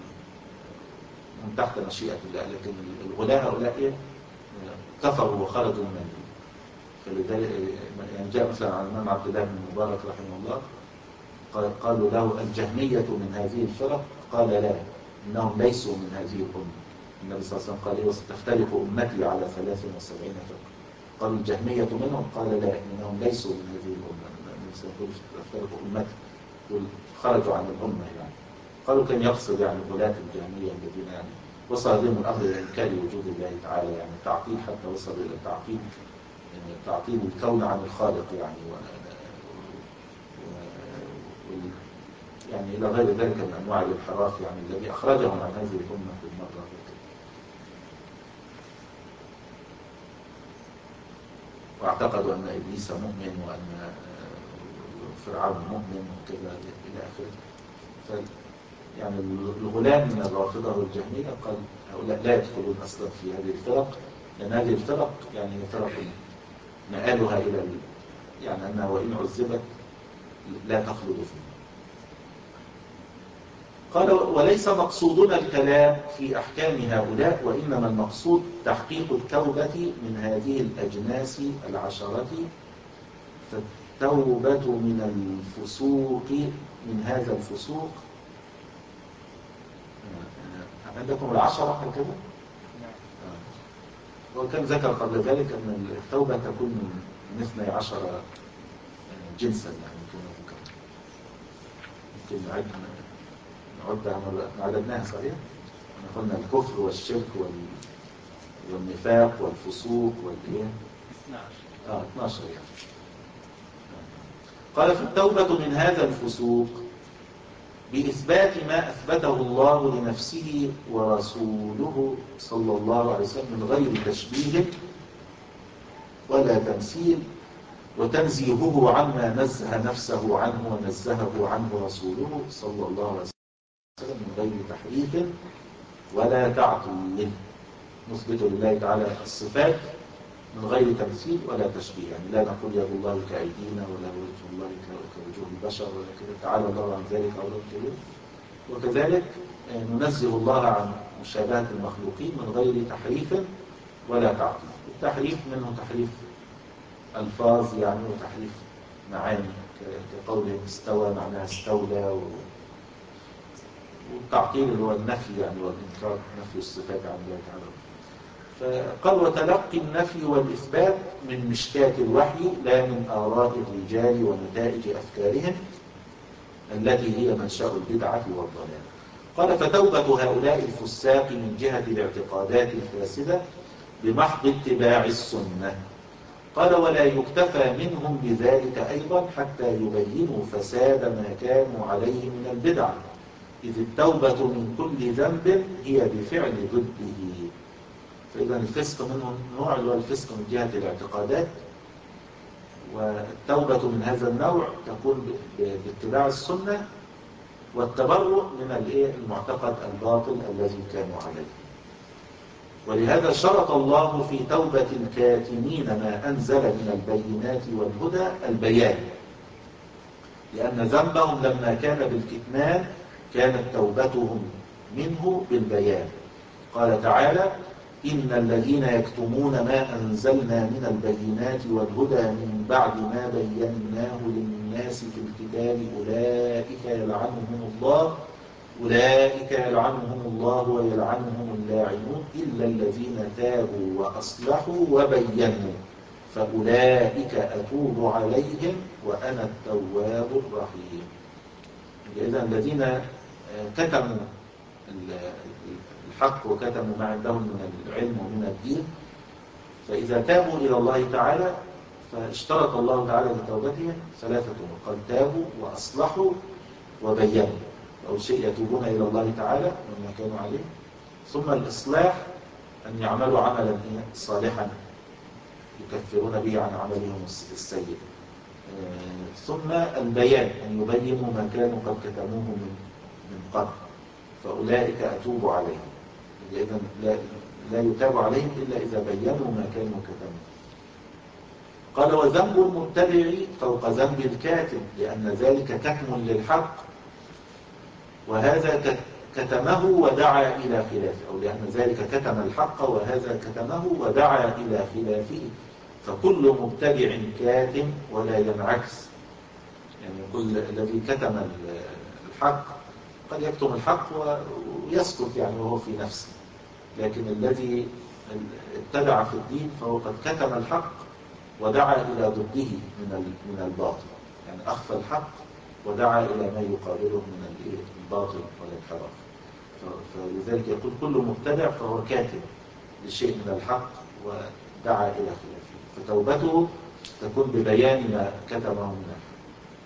من تحت مشيئة الله. لكن الغلاة هؤلاء كفروا وخرجوا من الدين. فلذلك يعني جاء مثلا عن الإمام عبد الله بن مبارك رحمه الله قالوا له الجهمية من هذه الفرق؟ قال لا، إنهم ليسوا من هذه الأمة. النبي صلى الله عليه وسلم قال إيه وستفترق أمتي على ثلاث وسبعين فرقة. قالوا الجهمية منهم؟ قال لا، إنهم ليسوا من هذه الأمة. النبي صلى الله عليه وسلم ستفترق أمتي، خرجوا عن الأمة يعني. قالوا كان يقصد يعني غلاة الجهمية الذين يعني وصل بهم الأمر إلى إنكار وجود الله تعالى، يعني تعطيل، حتى وصل إلى تعطيل تعطيل الكون عن الخالق يعني و... و... يعني إلى غير ذلك من أنواع الانحراف يعني الذي أخرجهم عن هذه الأمة في المرة. واعتقدوا أن إبليس مؤمن وأن فرعون مؤمن وكذا إلى آخره. يعني الغلاة من الرافضة والجهمية قال هؤلاء لا يدخلون أصلا في هذه الفرق، لأن هذه الفرق يعني فرق مآلها إلى يعني أنها وإن عذبت لا تخلد فيه. قال وليس مقصودنا الكلام في أحكام هؤلاء، وإنما المقصود تحقيق التوبة من هذه الأجناس العشرة. فالتوبة من الفسوق من هذا الفسوق عندكم العشرة هكذا؟ وكان ذكر قبل ذلك أن التوبة تكون من اثني عشر جنسا، يعني يمكن يمكن نعد نعدها عددناها صحيح؟ قلنا الكفر والشرك والنفاق والفسوق والإيه؟ آه اثناشر يعني. قال: فالتوبة من هذا الفسوق بإثبات ما أثبته الله لنفسه ورسوله صلى الله عليه وسلم من غير تشبيه ولا تمثيل، وتنزيهه عما نزه نفسه عنه ونزهه عنه رسوله صلى الله عليه وسلم من غير تحريف ولا تعطيل. نثبت لله تعالى الصفات من غير تمثيل ولا تشبيه، يعني لا نقول يد الله كأيدينا ولا وجه الله كوجوه البشر ولا كذا، تعالى الله عن ذلك أو لا. وكذلك ننزه الله عن مشابهة المخلوقين من غير تحريف ولا تعطيل. التحريف منه تحريف ألفاظ يعني، وتحريف معاني كقوله استوى معناها استولى، و... والتعطيل اللي هو النفي يعني والإنكار، نفي الصفات عن الله تعالى. فقال: وتلقي النفي والإثبات من مشكاة الوحي لا من آراء الرجال ونتائج أفكارهم التي هي منشأ البدعة والضلال. قال: فتوبة هؤلاء الفساق من جهة الاعتقادات الفاسدة بمحض اتباع السنة. قال: ولا يكتفى منهم بذلك أيضا حتى يبينوا فساد ما كانوا عليه من البدع، إذ التوبة من كل ذنب هي بفعل ضده. فإذا الفسق منهم نوع، اللي هو الفسق من جهة الاعتقادات، والتوبة من هذا النوع تكون باتباع السنة والتبرؤ من المعتقد الباطل الذي كانوا عليه. ولهذا شرط الله في توبة الكاتمين ما أنزل من البينات والهدى البيان، لأن ذنبهم لما كان بالكتمان كانت توبتهم منه بالبيان. قال تعالى: إن الذين يكتمون ما أنزلنا من البينات والهدى من بعد ما بيناه للناس في الكتاب أولئك يلعنهم الله أولئك يلعنهم الله ويلعنهم اللاعنون إلا الذين تابوا وأصلحوا وبينوا فأولئك أتوب عليهم وأنا التواب الرحيم. إذا الذين كتموا الحق وكتموا ما عندهم من العلم ومن الدين، فإذا تابوا إلى الله تعالى فاشترط الله تعالى لتوبتهم ثلاثة أمور. قال: تابوا وأصلحوا وبينوا. أول شيء يتوبون إلى الله تعالى مما كانوا عليه، ثم الإصلاح أن يعملوا عملا صالحا يكفرون به عن عملهم السيء، ثم البيان أن يبينوا ما كانوا قد كتموه من من قبل فأولئك أتوب عليهم. إذن لا, لا يتاب عليهم إلا إذا بينوا ما كانوا كتموه. قال: وذنب المبتدع فوق ذنب الكاتم، لأن ذلك كتم للحق وهذا كتمه ودعا إلى خلافه، أو لأن ذلك كتم الحق وهذا كتمه ودعا إلى خلافه. فكل مبتدع كاتم ولا ينعكس، يعني كل الذي كتم الحق قد يكتم الحق ويسكت يعني وهو في نفسه، لكن الذي ابتدع في الدين فهو قد كتم الحق ودعا إلى ضده من من الباطل، يعني أخفى الحق ودعا إلى ما يقابله من الباطل والانحراف. فلذلك يقول كل مبتدع فهو كاتم لشيء من الحق ودعا إلى خلافه، فتوبته تكون ببيان ما كتمه من الحق.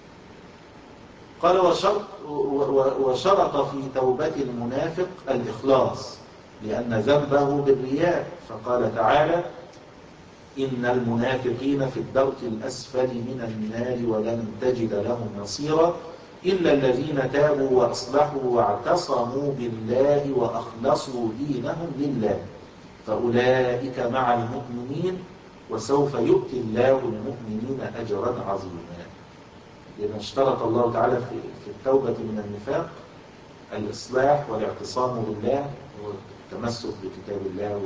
قال: وشرط, وشرط في توبة المنافق الإخلاص، لأن ذنبه بالرياء، فقال تعالى: إن المنافقين في الدرك الأسفل من النار ولن تجد لهم نصيرا إلا الذين تابوا وأصلحوا واعتصموا بالله وأخلصوا دينهم لله فأولئك مع المؤمنين وسوف يؤتي الله المؤمنين أجرا عظيما. لأن اشترط الله تعالى في التوبة من النفاق الإصلاح والاعتصام بالله والتمسك بكتاب الله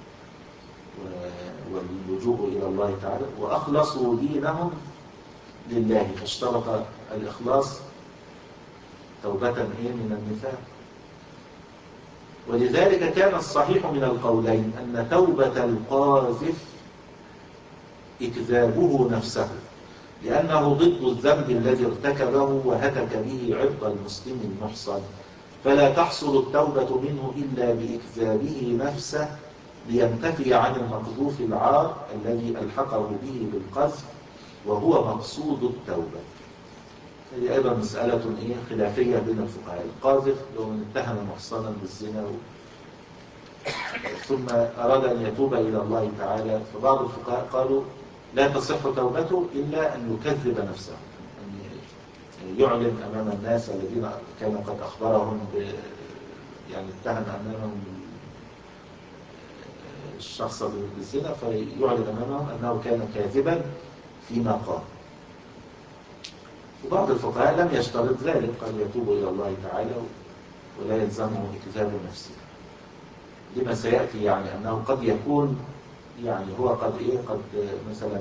واللجوء إلى الله تعالى، وأخلصوا دينهم لله، فاشترط الإخلاص توبة إيه من النفاق. ولذلك كان الصحيح من القولين أن توبة القاذف إكذابه نفسه، لأنه ضد الذنب الذي ارتكبه وهتك به عرض المسلم المحصن، فلا تحصل التوبة منه إلا بإكذابه نفسه لينتفي عن المقذوف العار الذي ألحقه به بالقذف وهو مقصود التوبة. هذه أيضا مسألة إيه خلافية بين الفقهاء. القاذف لو من اتهم محصنا بالزنا ثم أراد أن يتوب إلى الله تعالى، فبعض الفقهاء قالوا لا تصح توبته إلا أن يكذب نفسه، أن يعلن أمام الناس الذين كان قد أخبرهم ب يعني اتهم أمامهم الشخص بالزنا، فيعلن أمامهم أنه كان كاذبا فيما قال. وبعض الفقهاء لم يشترط ذلك، قال يتوب إلى الله تعالى ولا يلزمه إكذاب نفسه، لما سيأتي يعني أنه قد يكون يعني هو قد إيه قد مثلا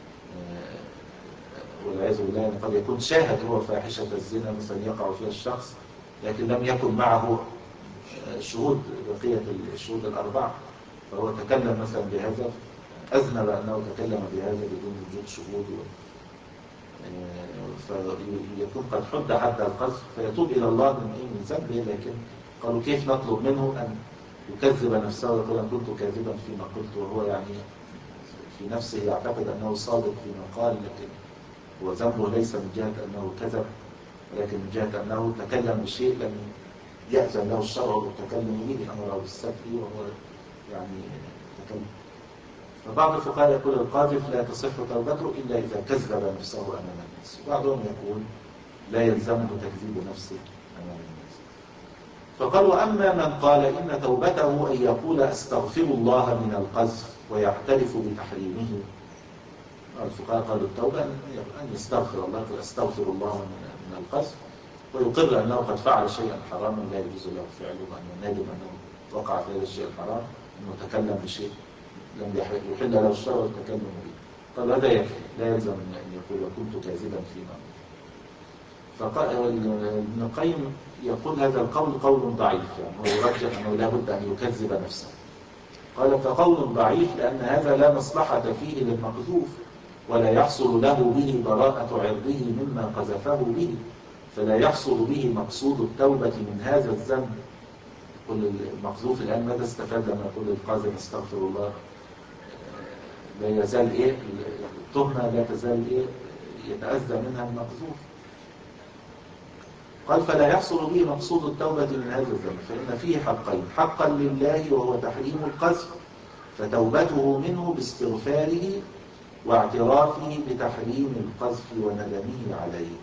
والعياذ بالله يعني قد يكون شاهد هو فاحشة الزنا مثلا يقع فيها الشخص، لكن لم يكن معه شهود بقية الشهود الأربعة، فهو تكلم مثلا بهذا، أذنب أنه تكلم بهذا بدون وجود شهود، فيكون قد حد حد القذف فيتوب إلى الله من إيه من ذنبه. لكن قالوا كيف نطلب منه أن يكذب نفسه ويقول أن كنت كاذبا فيما قلت، وهو يعني في نفسه يعتقد أنه صادق فيما قال، لكن هو ذنبه ليس من جهة أنه كذب، ولكن من جهة أنه تكلم بشيء لم يأذن له الشرع بالتكلم به، أمره بالستر وهو يعني تكلم. فبعض الفقهاء يقول القاذف لا تصح توبته إلا إذا كذب نفسه أمام الناس، وبعضهم يقول لا يلزمه تكذيب نفسه أمام الناس. فقالوا أما من قال إن توبته أن يقول أستغفر الله من القذف ويعترف بتحريمه، الفقهاء قالوا التوبة أن يستغفر الله، يقول أستغفر الله من القذف ويقر أنه قد فعل شيئا حراما لا يجوز له فعله، وأنه نادم أنه وقع في هذا الشيء الحرام، أنه تكلم بشيء لم يحل له الشرع والتكلم به. قال هذا يكفي، لا يلزم أن يقول كنت كاذبا فيما. فقال ابن القيم يقول هذا القول قول ضعيف، يعني هو يرجح أنه لا بد أن يكذب نفسه. قال فقول ضعيف لأن هذا لا مصلحة فيه للمقذوف، ولا يحصل له به براءة عرضه مما قذفه به، فلا يحصل به مقصود التوبة من هذا الذنب. يقول المقذوف الآن ماذا استفاد لما يقول القاذف استغفر الله؟ لا يزال إيه التهمة لا تزال إيه يتأذى منها المقذوف. قال فلا يحصل به مقصود التوبة من هذا الذنب، فإن فيه حقين: حقا لله وهو تحريم القذف، فتوبته منه باستغفاره واعترافه بتحريم القذف وندمه عليه،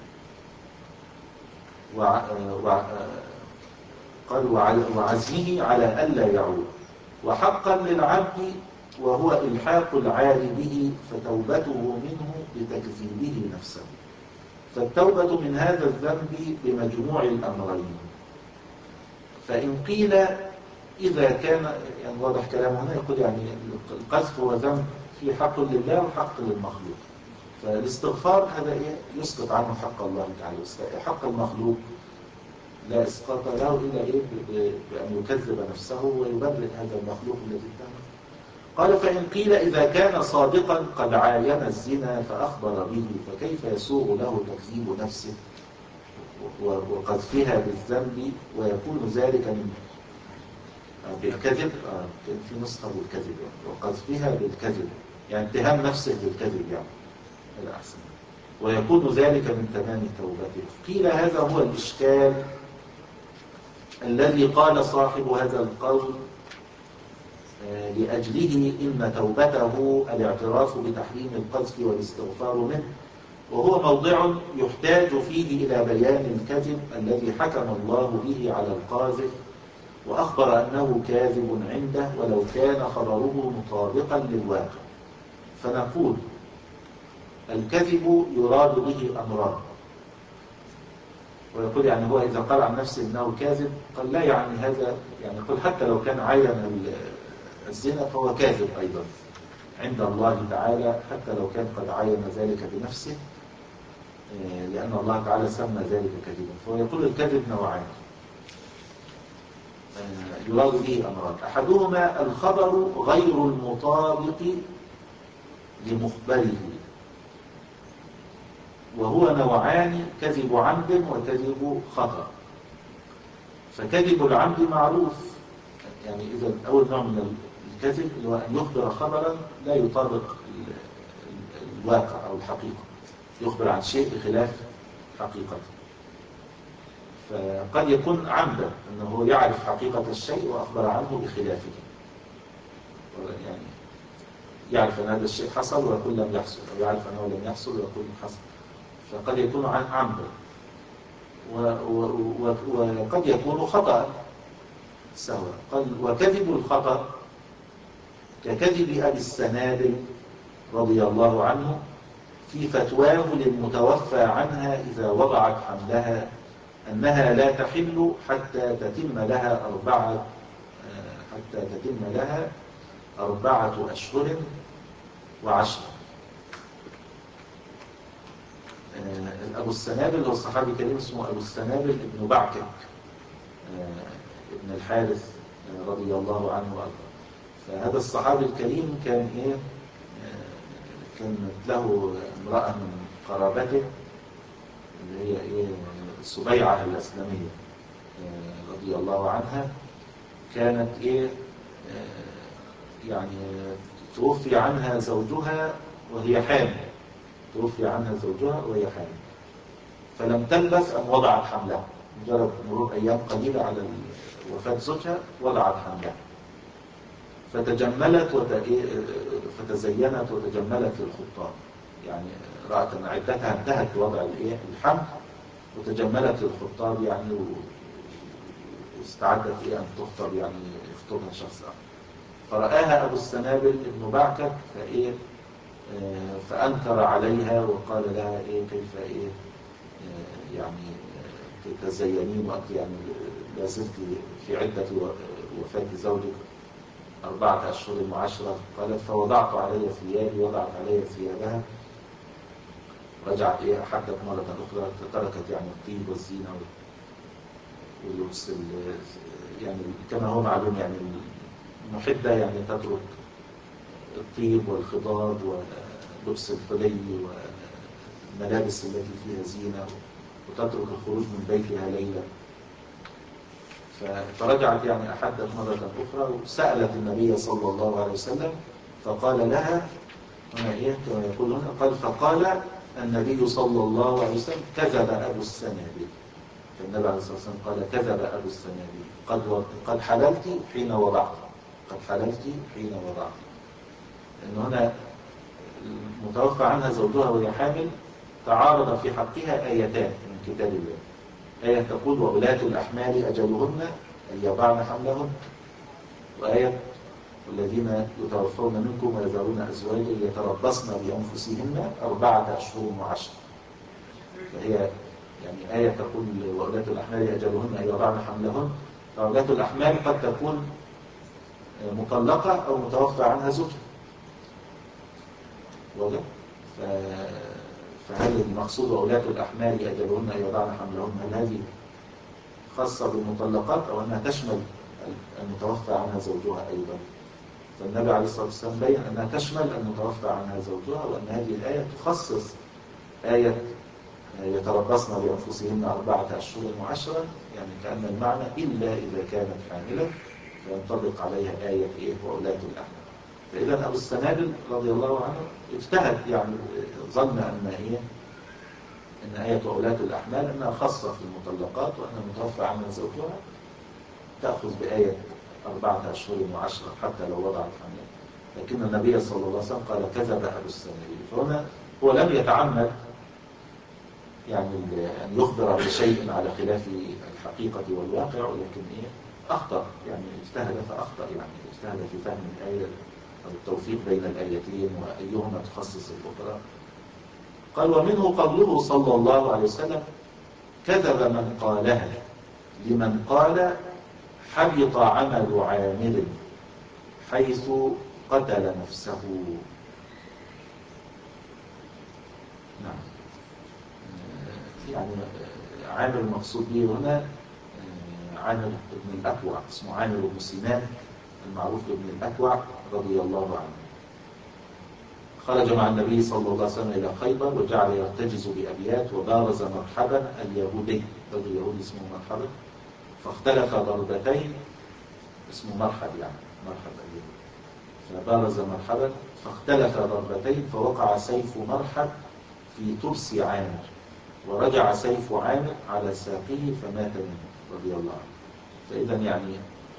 وع... وع... قال وعزمه على ألا يعود. وحقا للعبد وهو إلحاق العار به، فتوبته منه بتكذيبه نفسه. فالتوبة من هذا الذنب بمجموع الأمرين. فإن قيل إذا كان يعني واضح كلامه هنا، يقول يعني القذف هو ذنب في حق لله وحق للمخلوق، فالاستغفار هذا إيه يسقط عنه حق الله تعالى، حق المخلوق لا إسقاط له إلا إيه بأن يكذب نفسه ويبرئ هذا المخلوق الذي اتهم. قال فإن قيل إذا كان صادقا قد عاين الزنا فأخبر به، فكيف يسوغ له تكذيب نفسه وقذفها بالذنب ويكون ذلك من بالكذب؟ آه في نسخة بالكذب يعني. وقذفها بالكذب يعني اتهام نفسه بالكذب يعني هذا أحسن، ويكون ذلك من تمام توبته. قيل هذا هو الإشكال الذي قال صاحب هذا القول لأجله إن توبته الاعتراف بتحريم القذف والاستغفار منه، وهو موضع يحتاج فيه إلى بيان الكذب الذي حكم الله به على القاذف وأخبر أنه كاذب عنده ولو كان خبره مطابقا للواقع. فنقول الكذب يراد به أمران. ويقول يعني هو إذا قال عن نفسه أنه كاذب قال لا يعني هذا، يعني يقول حتى لو كان عين الزنا فهو كاذب أيضا عند الله تعالى، حتى لو كان قد عين ذلك بنفسه، لأن الله تعالى سمى ذلك كذبا. فهو يقول الكذب نوعان يراد به أمران: أحدهما الخبر غير المطابق لمخبره، وهو نوعان: كذب عمد وكذب خطأ. فكذب العمد معروف، يعني إذا أول نوع من الكذب اللي هو أن يخبر خبرا لا يطابق الواقع أو الحقيقة، يخبر عن شيء بخلاف حقيقته. فقد يكون عمدا أنه يعرف حقيقة الشيء وأخبر عنه بخلافه، يعني يعرف أن هذا الشيء حصل ويقول لم يحصل، أو يعرف أنه لم يحصل ويقول حصل. فقد يكون عمدا، وقد يكون خطأ سواء. وكذب الخطأ ككذب أبي السنابل رضي الله عنه في فتواه للمتوفى عنها إذا وضعت حملها أنها لا تحل حتى تتم لها أربعة حتى تتم لها أربعة أشهر وعشرة. أبو السنابل هو الصحابي الكريم اسمه أبو السنابل ابن بعكك ابن الحارث رضي الله عنه وأرضاه. فهذا الصحابي الكريم كان إيه كانت له امرأة من قرابته اللي هي إيه سبيعة الأسلمية رضي الله عنها، كانت إيه يعني توفي عنها زوجها وهي حامل، توفي عنها زوجها وهي حامل، فلم تلبث أن وضعت حملها، مجرد مرور أيام قليلة على وفاة زوجها وضعت حملها، فتجملت وت... فتزينت وتجملت للخطاب، يعني رأت أن عدتها انتهت بوضع الحمل وتجملت للخطاب يعني واستعدت إيه أن تخطب، يعني يخطبها شخص آخر. فرآها أبو السنابل ابن بعكك فإيه آه فأنكر عليها وقال لها إيه كيف إيه آه يعني آه تزينين وأنت يعني لا زلت في عدة وفاة زوجك أربعة أشهر وعشرة. قالت فوضعت علي ثيابي، وضعت علي ثيابها، رجعت إيه أحدث مرة أخرى، تركت يعني الطيب والزينة واللبس يعني كما هو معلوم، يعني المحدة يعني تترك الطيب والخضار ولبس الحلي والملابس التي فيها زينة، وتترك الخروج من بيتها ليلا. فرجعت يعني أحدث مرة أخرى وسألت النبي صلى الله عليه وسلم، فقال لها هنا إيه كما يقول هنا، قال فقال النبي صلى الله عليه وسلم كذب أبو السنابل. فالنبي عليه الصلاة والسلام قال كذب أبو السنابل، قد قد حللت حين وضعت، قد حللت حين وضعت. لأن هنا المتوفى عنها زوجها وهي حامل تعارض في حقها آيتان من كتاب الله، آية تقول وأولاة الأحمال أجلهن أن يضعن حملهن، وآية والذين يتوفون منكم ويذرون أزواجا يتربصن بأنفسهن أربعة أشهر وعشرة. فهي يعني آية تقول وأولاة الأحمال أجلهن أن يضعن حملهن، فأولاة الأحمال قد تكون مطلقة أو متوفى عنها زوجها، واضح؟ فهل المقصود وأولاة الأحمال أجلهن أن يضعن حملهن هل هذه خاصة بالمطلقات أو أنها تشمل المتوفى عنها زوجها أيضا؟ فالنبي عليه الصلاة والسلام بين أنها تشمل المتوفى عنها زوجها، وأن هذه الآية تخصص آية يتربصن بأنفسهن أربعة أشهر وعشرا، يعني كأن المعنى إلا إذا كانت حاملة فينطبق عليها آية إيه وأولاة الأحمال. فإذا أبو السنابل رضي الله عنه اجتهد، يعني ظن أن إيه أن آية وأولاة الأحمال أنها خاصة في المطلقات، وأن المتوفى عنها زوجها تأخذ بآية أربعة أشهر وعشرة حتى لو وضعت حملها. لكن النبي صلى الله عليه وسلم قال كذب أبو السنابل، فهنا هو لم يتعمد يعني أن يخبر بشيء على خلاف الحقيقة والواقع، ولكن إيه أخطأ، يعني اجتهد فأخطأ، يعني اجتهد في فهم الآية أو التوفيق بين الآيتين وأيهما تخصص الأخرى. قال ومنه قوله صلى الله عليه وسلم كذب من قالها لمن قال حبط عمل عامل حيث قتل نفسه. نعم، يعني عامر المقصود به هنا عامر بن الأكوع، اسمه عامر بن سنان المعروف بن الأكوع رضي الله عنه. خرج مع النبي صلى الله عليه وسلم إلى خيبر وجعل يرتجز بأبيات وبارز مرحبا اليهودي، رجل يهودي اسمه مرحبا، فاختلف ضربتين اسمه مرحب، يعني مرحب اليهودي، بارز مرحبا فاختلف ضربتين فوقع سيف مرحب في ترس عامر ورجع سيف عامر على ساقه فمات منه رضي الله عنه. فإذا يعني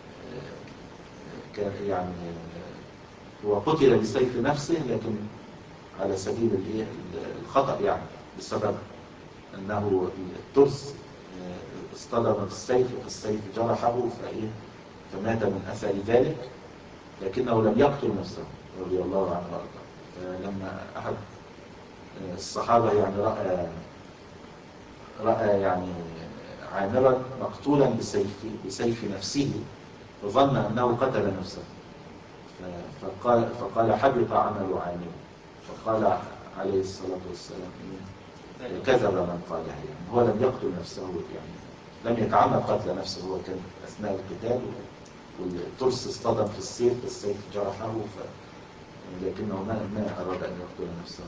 كان يعني هو قتل بسيف نفسه لكن على سبيل الخطأ، يعني بسبب أنه الترس اصطدم بالسيف فالسيف جرحه فإيه فمات من أثر ذلك، لكنه لم يقتل نفسه رضي الله عنه وارضاه. لما أحد الصحابة يعني رأى رأى يعني عامرا مقتولا بسيف بسيف نفسه وظن أنه قتل نفسه، فقال فقال حبط عمل عامر، فقال عليه الصلاة والسلام كذب من قالها، يعني هو لم يقتل نفسه، يعني لم يتعمد قتل نفسه، هو كان أثناء القتال والترس اصطدم في السيف السيف جرحه ف... لكنه ما ما أراد أن يقتل نفسه.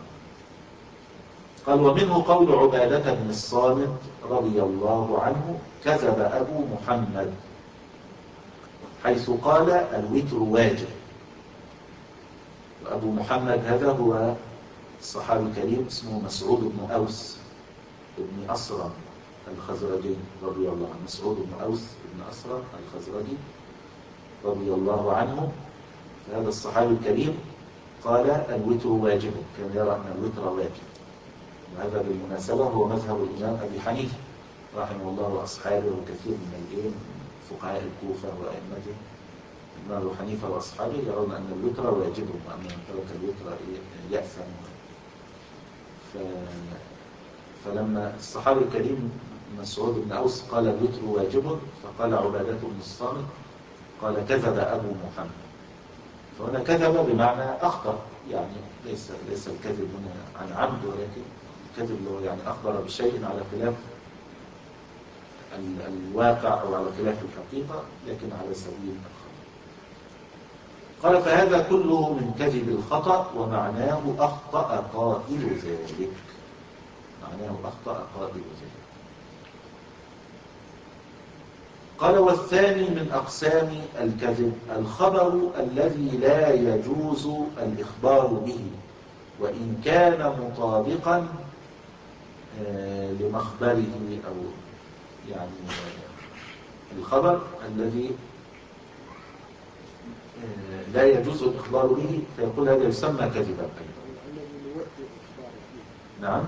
قال ومنه قول عبادة بن الصامت رضي الله عنه كذب أبو محمد حيث قال الوتر واجب. وأبو محمد هذا هو الصحابي الكريم اسمه مسعود بن أوس بن أسرم الخزرجي رضي الله عنه. مسعود بن أوس بن أسرم الخزرجي رضي الله عنه. فهذا الصحابي الكريم قال الوتر واجب، كان يرى أن الوتر واجب. وهذا بالمناسبة هو مذهب الإمام أبي حنيفة رحمه الله وأصحابه وكثير من فقهاء الكوفة وأئمته. الإمام أبو حنيفة وأصحابه يرون أن الوتر واجب وأن من ترك الوتر يأثم. ف... فلما الصحابي الكريم مسعود بن أوس قال الوتر واجب فقال عبادة بن الصامت قال كذب أبو محمد. فهنا كذب بمعنى أخطأ، يعني ليس ليس الكذب هنا عن عمد، ولكن الكذب له يعني أخبر بشيء على خلاف الواقع أو على خلاف الحقيقة لكن على سبيل الخطأ. قال فهذا كله من كذب الخطأ ومعناه أخطأ قائل ذلك. معناه أخطأ قائل ذلك. قال والثاني من أقسام الكذب الخبر الذي لا يجوز الإخبار به وإن كان مطابقا لمخبره، أو يعني الخبر الذي لا يجوز الإخبار به فيقول هذا يسمى كذبا. نعم.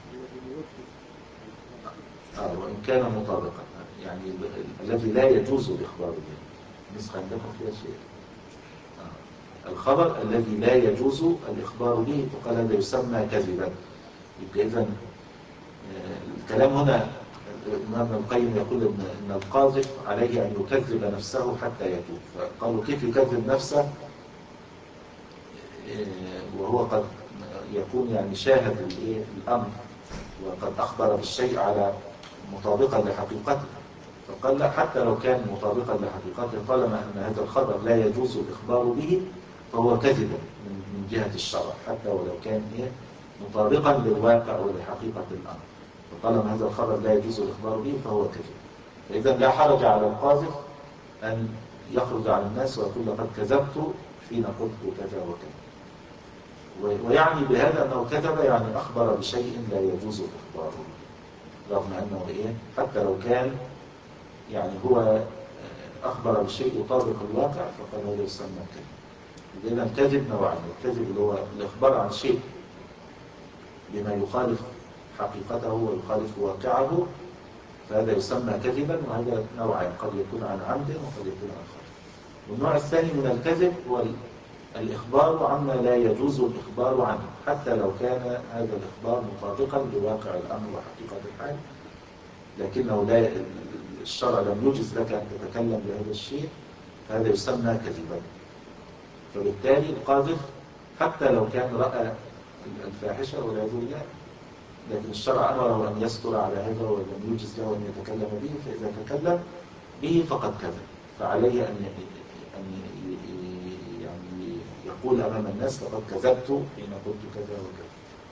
آه وإن كان مطابقا، يعني الذي لا يجوز الإخبار به. نسخة عندكم فيها شيء. آه. الخبر الذي لا يجوز الإخبار به فقال هذا يسمى كذبا. يبقى إذن الكلام هنا الإمام ابن القيم يقول إن القاذف عليه أن يكذب نفسه حتى يتوب. فقالوا كيف يكذب نفسه وهو قد يكون يعني شاهد الأمر وقد أخبر بالشيء على مطابقا لحقيقته. فقال لا، حتى لو كان مطابقا لحقيقته طالما أن هذا الخبر لا يجوز الإخبار به فهو كذب من جهة الشرع، حتى ولو كان مطابقا للواقع ولحقيقة الأمر. فطالما هذا الخبر لا يجوز الإخبار به فهو كذب. فإذا لا حرج على القاذف أن يخرج على الناس ويقول لقد كذبت حين قلت كذا وكذا، ويعني بهذا أنه كذب يعني أخبر بشيء لا يجوز الإخبار به، رغم أنه إيه حتى لو كان يعني هو أخبر بشيء يطابق الواقع فقال هذا يسمى كذب. إذن الكذب نوعين: الكذب اللي هو الإخبار عن شيء بما يخالف حقيقته ويخالف واقعه فهذا يسمى كذبا، وهذا نوعين: قد يكون عن عمد وقد يكون عن خطأ. والنوع الثاني من الكذب هو الإخبار عما لا يجوز الإخبار عنه حتى لو كان هذا الإخبار مطابقا لواقع الأمر وحقيقة الحال، لكنه لا الشرع لم يجز لك أن تتكلم بهذا الشيء، فهذا يسمى كذبا. فبالتالي القاذف حتى لو كان رأى الفاحشة والعياذ بالله لكن الشرع أمره أن يستر على هذا ولم يجز له أن يتكلم به، فإذا تكلم به فقد كذب، فعليه أن يعني يقول أمام الناس لقد كذبت حين قلت كذا وكذا.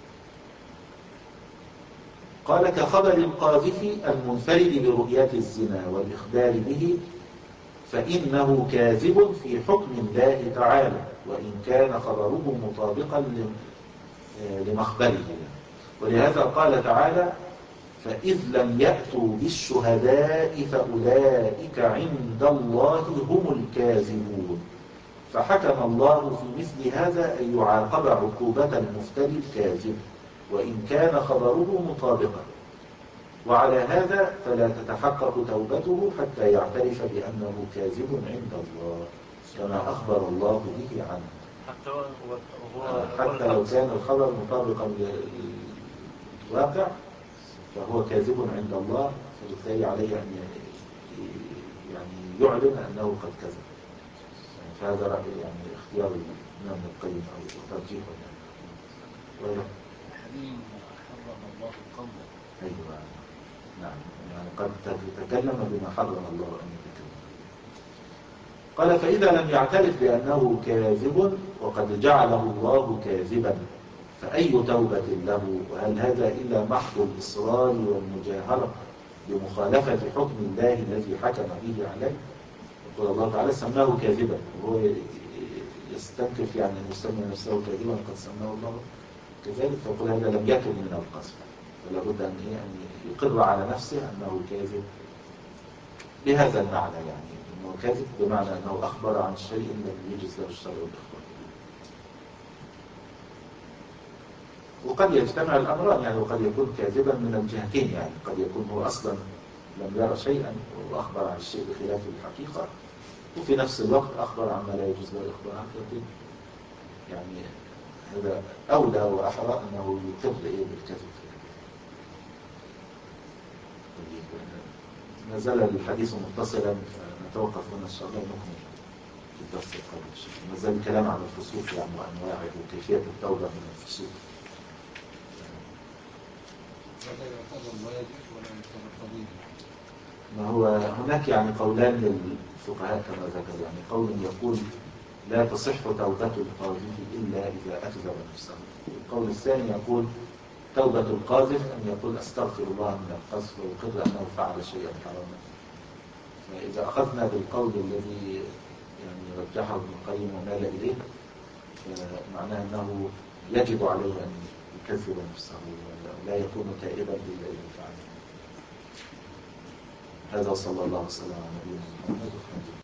قال كخبر القاذف المنفرد برؤيات الزنا والإخبار به فإنه كاذب في حكم الله تعالى وإن كان خبره مطابقا لمخبره. ولهذا قال تعالى فإذ لم يأتوا بالشهداء فأولئك عند الله هم الكاذبون. فحكم الله في مثل هذا أن يعاقب عقوبة المفتري الكاذب وإن كان خبره مطابقا، وعلى هذا فلا تتحقق توبته حتى يعترف بأنه كاذب عند الله كما أخبر الله به عنه، حتى هو حتى لو كان الخبر مطابقا للواقع فهو كاذب عند الله، فبالتالي عليه أن يعني يعلن أنه قد كذب. فهذا رأي يعني اختيار الإمام ابن القيم أو ترجيحه يعني. ولا حليم حرم الله قوله. أيوة نعم، يعني قد تتكلم بما حرم الله أن يتكلم. قال فإذا لم يعترف بأنه كاذب وقد جعله الله كاذبا فأي توبة له؟ وهل هذا إلا محض الإصرار والمجاهرة بمخالفة حكم الله الذي حكم به عليه؟ يقول الله تعالى سماه كاذبا، وهو يستنكف يعني أن يسمى نفسه كاذبا قد سماه الله كذلك، فيقول هذا لم يتب من القذف، فلا بد أن أن يقر على نفسه أنه كاذب بهذا المعنى، يعني أنه كاذب بمعنى أنه أخبر عن شيء لم يجز له الشرع والإخبار. وقد يجتمع الأمران، يعني وقد يكون كاذبا من الجهتين، يعني قد يكون هو أصلا لم يرى شيئا وأخبر عن الشيء بخلاف الحقيقة، وفي نفس الوقت أخبر عما لا يجوز له الإخبار عنه، يعني هذا أولى وأحرى أنه يقر بالكذب. ما زال الحديث متصلا، نتوقف هنا إن شاء الله نكمل في الدرس القادم. ما زال الكلام عن الفسوق يعني وأنواعه وكيفية التوبة من الفسوق. هذا يعتبر واجب ولا يعتبر فضيلة؟ ما هو هناك يعني قولان للفقهاء كما ذكر، يعني قول يقول لا تصح توبة القاذف إلا إذا أكذب نفسه. القول الثاني يقول توبة القاذف أن يقول أستغفر الله من القذف ويقر أنه فعل شيئا حراما. فإذا أخذنا بالقول الذي يعني رجحه ابن القيم ومال إليه فمعناه أنه يجب عليه أن يكذب نفسه ولا يكون تائبا إلا إذا فعل. هذا صلى الله عليه وسلم على نبينا محمد.